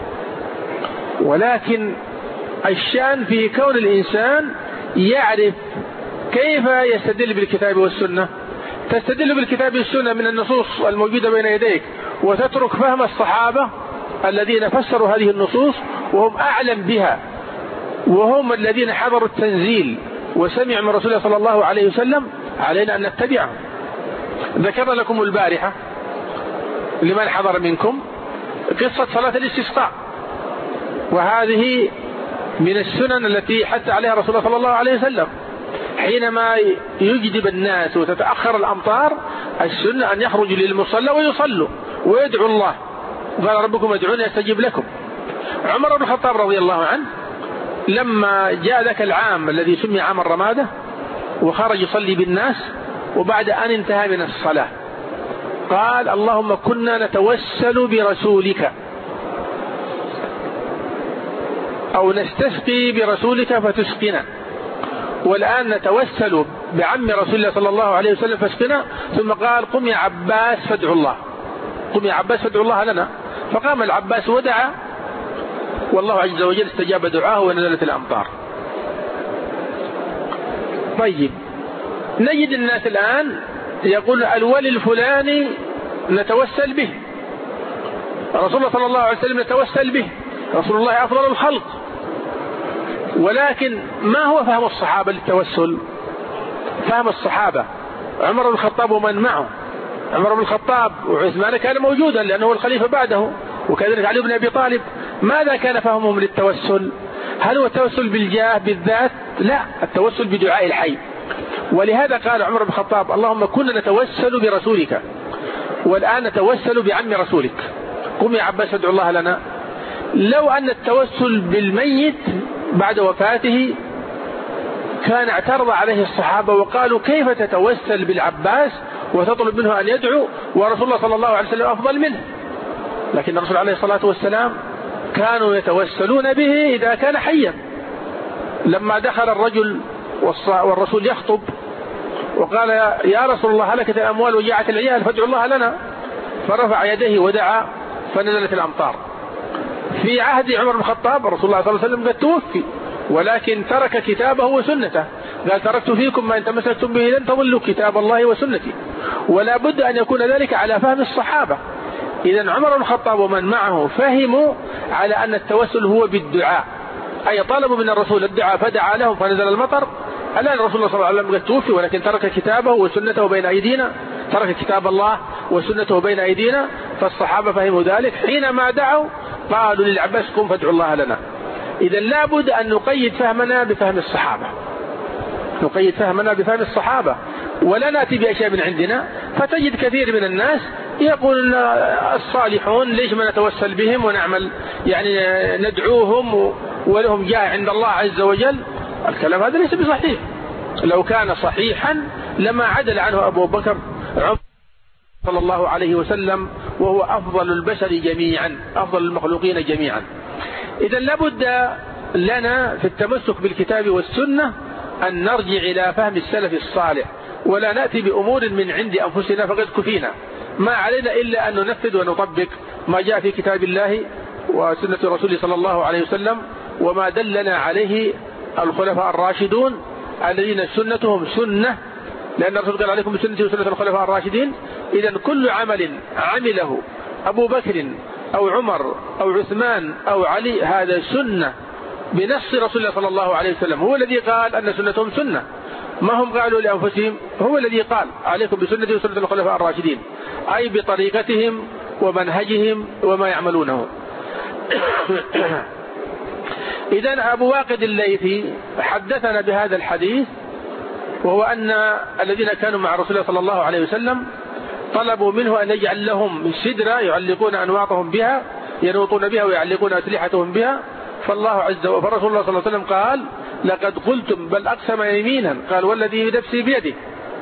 ولكن الشأن في كون الإنسان يعرف كيف يستدل بالكتاب والسنة. تستدل بالكتاب والسنة من النصوص الموجودة بين يديك وتترك فهم الصحابة الذين فسروا هذه النصوص وهم أعلم بها وهم الذين حضروا التنزيل وسمعوا من رسول الله صلى الله عليه وسلم. علينا أن نتبعهم. ذكر لكم البارحة لمن حضر منكم قصة صلاة الاستسقاء، وهذه من السنن التي حث عليها رسول الله صلى الله عليه وسلم. حينما يجدب الناس وتتأخر الأمطار السنة أن يخرجوا للمصلى ويصلوا ويدعوا الله، قال ربكم ادعوني أستجب لكم. عمر بن الخطاب رضي الله عنه لما جاء ذاك العام الذي سمي عام الرمادة وخرج يصلي بالناس، وبعد أن انتهى من الصلاة قال اللهم كنا نتوسل برسولك أو نستسقي برسولك فتسقنا، والآن نتوسل بعم رسول الله صلى الله عليه وسلم فاسقنا. ثم قال قم يا عباس فادعوا الله، قم يا عباس فادعوا الله لنا. فقام العباس ودعا والله عز وجل استجاب دعاه ونزلت الأمطار. طيب، نجد الناس الآن يقول الولي الفلاني نتوسل به، رسول الله صلى الله عليه وسلم نتوسل به، رسول الله أفضل الخلق. ولكن ما هو فهم الصحابة للتوسل؟ فهم الصحابة عمر بن الخطاب ومن معه. عمر بن الخطاب وعثمان كان موجودا لأنه هو الخليفة بعده، وكذلك علي بن أبي طالب. ماذا كان فهمهم للتوسل؟ هل هو التوسل بالجاه بالذات؟ لا، التوسل بدعاء الحي. ولهذا قال عمر بن الخطاب اللهم كنا نتوسل برسولك والآن نتوسل بعم رسولك، قم يا عباس فادعوا الله لنا. لو أن التوسل بالميت بعد وفاته كان اعترض عليه الصحابة وقالوا كيف تتوسل بالعباس وتطلب منه أن يدعو ورسول الله صلى الله عليه وسلم أفضل منه؟ لكن الرسول عليه الصلاة والسلام كانوا يتوسلون به إذا كان حيا. لما دخل الرجل والرسول يخطب وقال يا رسول الله هلكت الأموال وجاعت العيال فادعوا الله لنا، فرفع يديه ودعا فنزلت الأمطار. في عهد عمر بن الخطاب رسول الله صلى الله عليه وسلم قد توفي، ولكن ترك كتابه وسنته، قال تركت فيكم ما إن تمسكتم به لن تضلوا كتاب الله وسنتي. ولا بد أن يكون ذلك على فهم الصحابة. إذن عمر بن الخطاب ومن معه فهموا على أن التوسل هو بالدعاء، أي طلبوا من الرسول الدعاء فدعا لهم فنزل المطر. الآن الرسول صلى الله عليه وسلم قد توفي ولكن ترك كتابه وسنته بين أيدينا، ترك كتاب الله وسنته بين أيدينا، فالصحابة فهموا ذلك. حينما دعوا قالوا للعباس قم فادعوا الله لنا. إذا لابد أن نقيد فهمنا بفهم الصحابة، نقيد فهمنا بفهم الصحابة، ولا نأتي بأشياء من عندنا. فتجد كثير من الناس يقول الصالحون ليش ما نتوسل بهم ونعمل يعني ندعوهم ولهم جاه عند الله عز وجل. الكلام هذا ليس بصحيح. لو كان صحيحا لما عدل عنه أبو بكر عمر صلى الله عليه وسلم، وهو أفضل البشر جميعا، أفضل المخلوقين جميعا. إذا لابد لنا في التمسك بالكتاب والسنة أن نرجع إلى فهم السلف الصالح، ولا نأتي بأمور من عند أنفسنا فقد كفينا. ما علينا إلا أن ننفذ ونطبق ما جاء في كتاب الله وسنة رسوله صلى الله عليه وسلم، وما دلنا عليه الخلفاء الراشدون الذين سنتهم سنة، لأن الرسول قال عليكم بسنتي وسنة الخلفاء الراشدين. إذن كل عمل عمله أبو بكر أو عمر أو عثمان أو علي هذا سنة بنص رسول الله صلى الله عليه وسلم، هو الذي قال أن سنتهم سنة، ما هم قالوا لأنفسهم، هو الذي قال عليكم بسنتي وسنة الخلفاء الراشدين، أي بطريقتهم ومنهجهم وما يعملونه. إذن أبو واقد الليثي حدثنا بهذا الحديث، وهو أن الذين كانوا مع رسول الله صلى الله عليه وسلم طلبوا منه أن يجعل لهم سدرة يعلقون أنواطهم بها، ينوطون بها ويعلقون أسلحتهم بها. فالله عز وجل فرسول الله صلى الله عليه وسلم قال لقد قلتم، بل أقسم يمينا، قال والذي نفسي بيده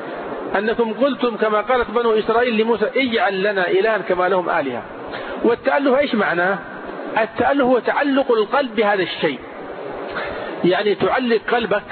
أنكم قلتم كما قالت بنو إسرائيل لموسى اجعل لنا إلها كما لهم آلهة. والتأله إيش معناه؟ التأله هو تعلق القلب بهذا الشيء، يعني تعلق قلبك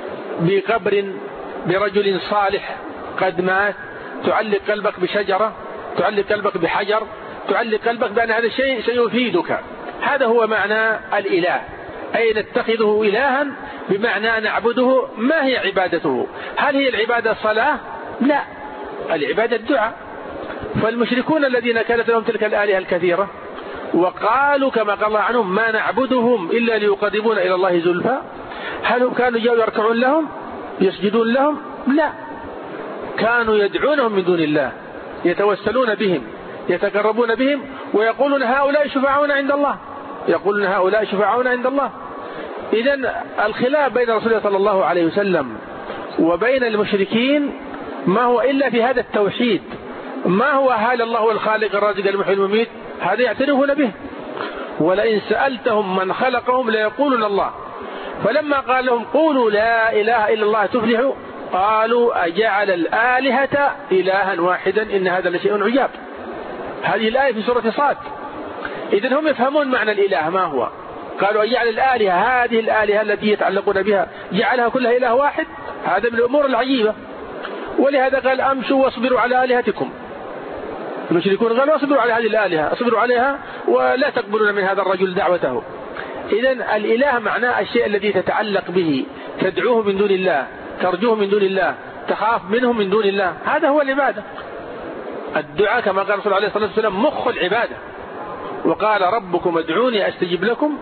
بقبر، برجل صالح قد مات، تعلق قلبك بشجرة، تعلق قلبك بحجر، تعلق قلبك بأن هذا الشيء سيفيدك. هذا هو معنى الإله، أي نتخذه إلها بمعنى نعبده. ما هي عبادته؟ هل هي العبادة الصلاة؟ لا، العبادة الدعاء. فالمشركون الذين كانت لهم تلك الآلهة الكثيرة وقالوا كما قال الله عنهم ما نعبدهم إلا ليقربونا إلى الله زلفى، هل هم كانوا جاءوا يركعون لهم يسجدون لهم؟ لا، كانوا يدعونهم من دون الله، يتوسلون بهم، يتقربون بهم، ويقولون هؤلاء شفعاؤنا عند الله، يقولون هؤلاء شفعاؤنا عند الله. إذن الخلاف بين رسول الله صلى الله عليه وسلم وبين المشركين ما هو إلا في هذا التوحيد. ما هو هل الله هو الخالق الرازق المحيي المميت؟ هذا يعترفون به. ولئن سألتهم من خلقهم ليقولون الله. فلما قال لهم قولوا لا إله إلا الله تفلحوا، قالوا أجعل الآلهة إلها واحدا إن هذا لشيء عجاب. هذه الآية في سورة صاد. إذن هم يفهمون معنى الإله ما هو. قالوا أجعل الآلهة، هذه الآلهة التي يتعلقون بها جعلها كلها إله واحد، هذا من الأمور العجيبة. ولهذا قال أمسوا واصبروا على آلهتكم. المشركون قالوا اصبروا على هذه الآلهة، اصبروا عليها ولا تقبلون من هذا الرجل دعوته. إذن الإله معناه الشيء الذي تتعلق به، تدعوه من دون الله، ترجوه من دون الله، تخاف منه من دون الله، هذا هو العبادة. الدعاء كما قال رسول الله عليه الصلاة والسلام مخ العبادة، وقال ربكم ادعوني أستجب لكم،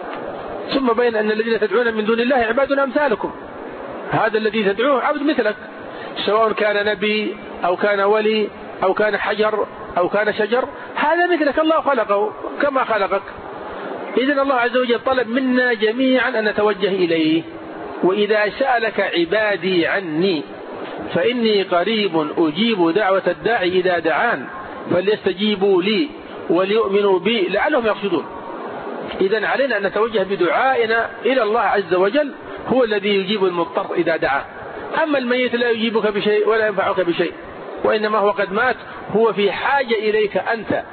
ثم بين أن الذين تدعون من دون الله عباد أمثالكم. هذا الذي تدعوه عبد مثلك، سواء كان نبي أو كان ولي أو كان حجر أو كان شجر، هذا مثلك، الله خلقه كما خلقك. إذن الله عز وجل طلب منا جميعا أن نتوجه إليه. وإذا سألك عبادي عني فإني قريب أجيب دعوة الداعي إذا دعان فليستجيبوا لي وليؤمنوا بي لعلهم يرشدون. إذن علينا أن نتوجه بدعائنا إلى الله عز وجل هو الذي يجيب المضطر إذا دعاه. أما الميت لا يجيبك بشيء ولا ينفعك بشيء، وإنما هو قد مات، هو في حاجة إليك أنت،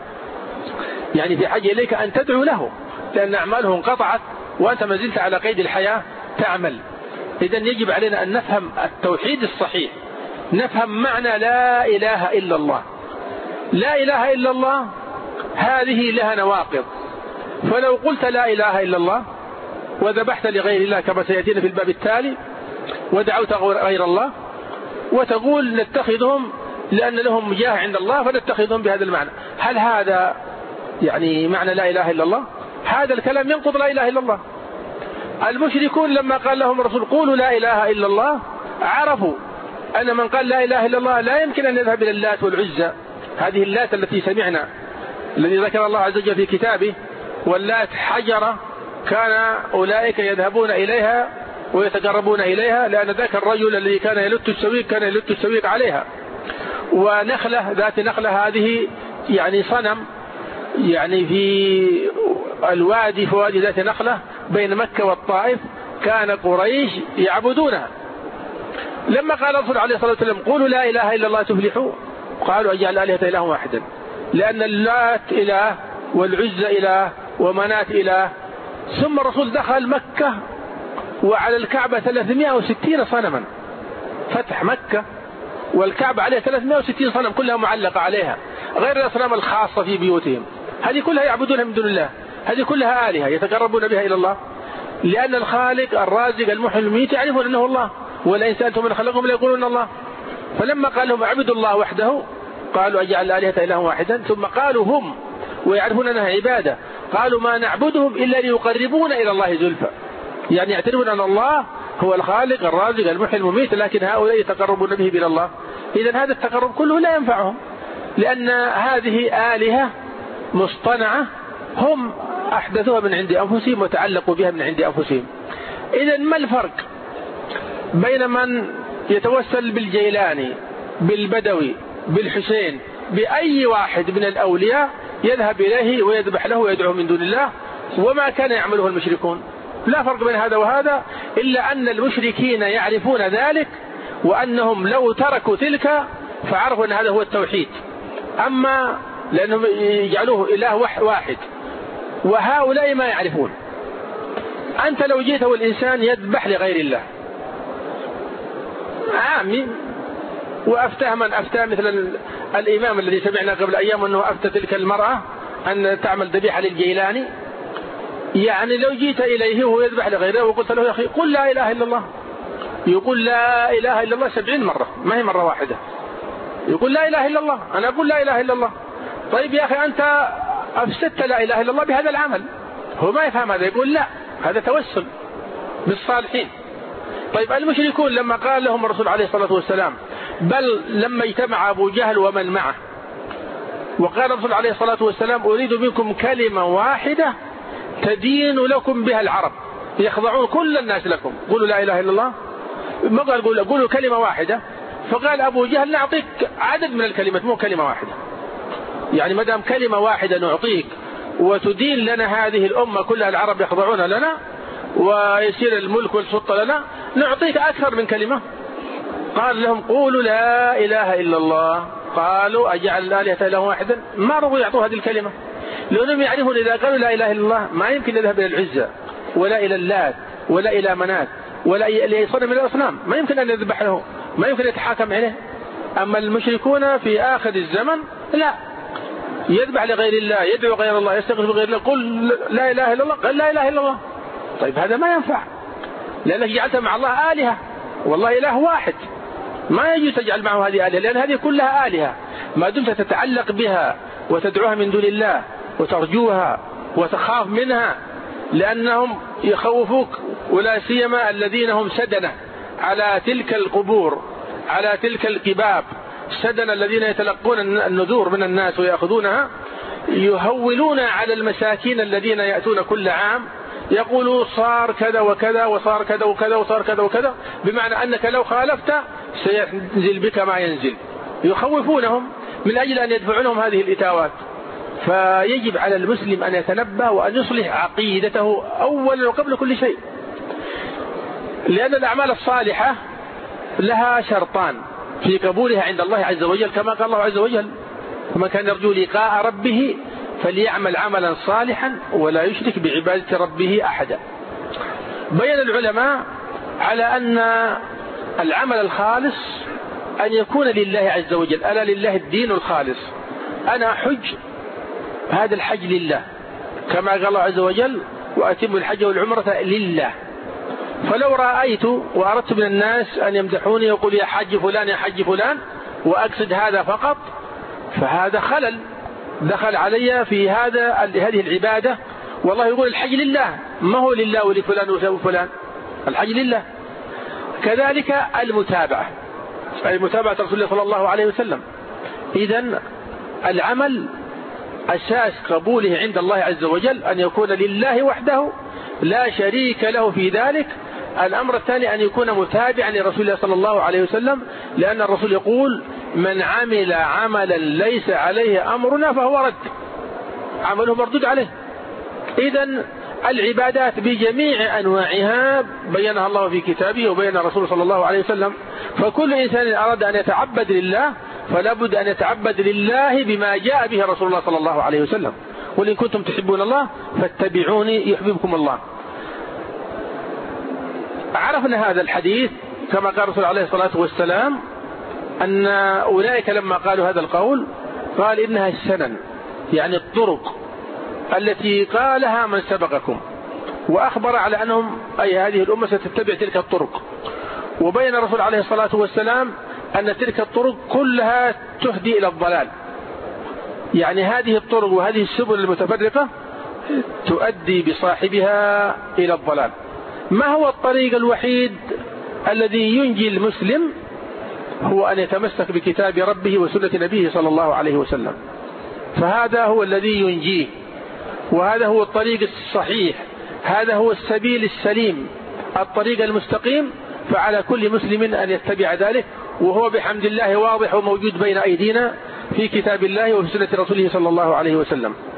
يعني في حاجة إليك أن تدعو له، لأن أعماله انقطعت وأنت ما زلت على قيد الحياة تعمل. إذن يجب علينا أن نفهم التوحيد الصحيح، نفهم معنى لا إله إلا الله. لا إله إلا الله هذه لها نواقض، فلو قلت لا إله إلا الله وذبحت لغير الله كما سيأتينا في الباب التالي، ودعوت غير الله، وتقول نتخذهم لأن لهم جاه عند الله فنتخذهم بهذا المعنى، هل هذا يعني معنى لا إله إلا الله؟ هذا الكلام ينقض لا إله إلا الله. المشركون لما قال لهم الرسول قولوا لا إله إلا الله، عرفوا أن من قال لا إله إلا الله لا يمكن أن يذهب إلى اللات والعزى، هذه اللات التي سمعنا الذي ذكر الله عز وجل في كتابه، واللات حجرة كان أولئك يذهبون إليها ويتقربون إليها، لأن ذاك الرجل الذي كان يلت السويق عليها. ونخلة ذات نخلة هذه يعني صنم يعني في الوادي، في وادي ذات نخلة بين مكة والطائف، كان قريش يعبدونها. لما قال الرسول عليه الصلاة والسلام قولوا لا إله إلا الله تفلحوا، قالوا أجعل الآلهة إله واحدا، لأن اللات إله والعزى إله ومنات إله. ثم الرسول دخل مكة وعلى الكعبة 360 صنما، فتح مكة والكعبة عليها 360 صنم كلها معلقة عليها، غير الأصنام الخاصة في بيوتهم، هذه كلها يعبدونها من دون الله، هذه كلها آلهة يتقربون بها إلى الله، لأن الخالق الرازق المحيي المميت يعرفون أنه الله، ولئن سألتم من خلقهم ليقولون الله. فلما قال لهم اعبدوا الله وحده قالوا أجعل الآلهة إله واحدا، ثم قالوا هم ويعرفون أنها عبادة قالوا ما نعبدهم إلا ليقربون إلى الله زلفى، يعني يعترفون أن الله هو الخالق الرازق المحيي المميت، لكن هؤلاء يتقربون به إلى الله. إذن هذا التقرب كله لا ينفعهم، لأن هذه آلهة مصطنعة هم أحدثوها من عند أنفسهم وتعلقوا بها من عند أنفسهم. إذن ما الفرق بين من يتوسل بالجيلاني بالبدوي بالحسين بأي واحد من الأولياء يذهب إليه ويذبح له ويدعو من دون الله وما كان يعمله المشركون؟ لا فرق بين هذا وهذا، إلا أن المشركين يعرفون ذلك، وأنهم لو تركوا تلك فعرفوا أن هذا هو التوحيد، أما لأنهم يجعلوه إله واحد، وهؤلاء ما يعرفون. أنت لو جيت والإنسان يذبح لغير الله عامي وأفتاه من أفتاه، مثل الإمام الذي سمعنا قبل أيام أنه أفتى تلك المرأة أن تعمل ذبيحة للجيلاني، يعني لو جيت إليه وهو يذبح لغيره وقلت له يا أخي قل لا إله إلا الله، يقول لا إله إلا الله 70 مرة، ما هي مرة واحدة، يقول لا إله إلا الله، أنا أقول لا إله إلا الله. طيب يا أخي أنت أفسدت لا إله إلا الله بهذا العمل، هو ما يفهم هذا، يقول لا هذا توسل بالصالحين. طيب المشركون لما قال لهم الرسول عليه الصلاة والسلام، بل لما اجتمع أبو جهل ومن معه وقال الرسول عليه الصلاة والسلام أريد منكم كلمة واحدة تدين لكم بها العرب يخضعون كل الناس لكم، قولوا لا إله إلا الله، ما قال قولوا كلمة واحدة، فقال أبو جهل نعطيك عدد من الكلمات مو كلمة واحدة، يعني ما دام كلمة واحدة نعطيك وتدين لنا هذه الأمة كلها العرب يخضعون لنا ويصير الملك والسلطة لنا، نعطيك أكثر من كلمة. قال لهم قولوا لا إله إلا الله، قالوا أجعل الآلهة إله واحدا، ما رضوا يعطوا هذه الكلمة، لأنهم يعرفون إذا قالوا لا إله إلا الله ما يمكن يذهب إلى العزى ولا إلى اللات ولا إلى منات ولا إلى صنم من الأصنام، ما يمكن أن يذبح له، ما يمكن يتحاكم عليه. أما المشركون في آخر الزمن لا، يذبح لغير الله، يدعو غير الله، يستغفر غير الله، قل لا إله إلا الله، قال لا إله إلا الله. طيب هذا ما ينفع، لأنك جعلت مع الله آلهة، والله إله واحد، ما يجوز تجعل معه هذه آلهة، لأن هذه كلها آلهة ما دمت تتعلق بها وتدعوها من دون الله وترجوها وتخاف منها، لأنهم يخوفوك، ولا سيما الذين هم سدنة على تلك القبور على تلك القباب، سدنة الذين يتلقون النذور من الناس ويأخذونها، يهولون على المساكين الذين يأتون كل عام يقولوا صار كذا وكذا وصار كذا وكذا وصار كذا وكذا، بمعنى أنك لو خالفت سينزل بك ما ينزل، يخوفونهم من أجل أن يدفعونهم هذه الإتاوات. فيجب على المسلم أن يتنبه وأن يصلح عقيدته أولا وقبل كل شيء. لأن الأعمال الصالحة لها شرطان في قبولها عند الله عز وجل، كما قال الله عز وجل: ومن كان يرجو لقاء ربه فليعمل عملا صالحا ولا يشرك بعبادة ربه أحدا. بين العلماء على أن العمل الخالص أن يكون لله عز وجل، ألا لله الدين الخالص. أنا أحج، هذا الحج لله، كما قال الله عز وجل: وأتم الحج والعمرة لله. فلو رأيت وأردت من الناس أن يمدحوني يقول يا حج فلان يا حج فلان وأقصد هذا فقط، فهذا خلل دخل علي في هذه العبادة. والله يقول الحج لله، ما هو لله ولفلان وفلان، الحج لله. كذلك المتابعة، أي متابعة رسول الله صلى الله عليه وسلم. إذن العمل أساس قبوله عند الله عز وجل أن يكون لله وحده لا شريك له في ذلك. الأمر الثاني أن يكون متابعا لرسول الله صلى الله عليه وسلم، لأن الرسول يقول: من عمل عملا ليس عليه أمرنا فهو رد، عمله مردود عليه. إذن العبادات بجميع أنواعها بينها الله في كتابه وبين الرسول صلى الله عليه وسلم. فكل إنسان أراد أن يتعبد لله فلا بد أن يتعبد لله بما جاء به رسول الله صلى الله عليه وسلم. قل إن كنتم تحبون الله فاتبعوني يحببكم الله. عرفنا هذا الحديث كما قال الرسول عليه الصلاة والسلام أن أولئك لما قالوا هذا القول قال إنها السنن، يعني الطرق التي قالها من سبقكم، وأخبر على أنهم أي هذه الأمة ستتبع تلك الطرق. وبين الرسول عليه الصلاة والسلام أن تلك الطرق كلها تهدي إلى الضلال، يعني هذه الطرق وهذه السبل المتفرقة تؤدي بصاحبها إلى الضلال. ما هو الطريق الوحيد الذي ينجي المسلم؟ هو أن يتمسك بكتاب ربه وسنة نبيه صلى الله عليه وسلم، فهذا هو الذي ينجيه، وهذا هو الطريق الصحيح، هذا هو السبيل السليم، الطريق المستقيم. فعلى كل مسلم أن يتبع ذلك، وهو بحمد الله واضح وموجود بين أيدينا في كتاب الله وفي سنة رسوله صلى الله عليه وسلم.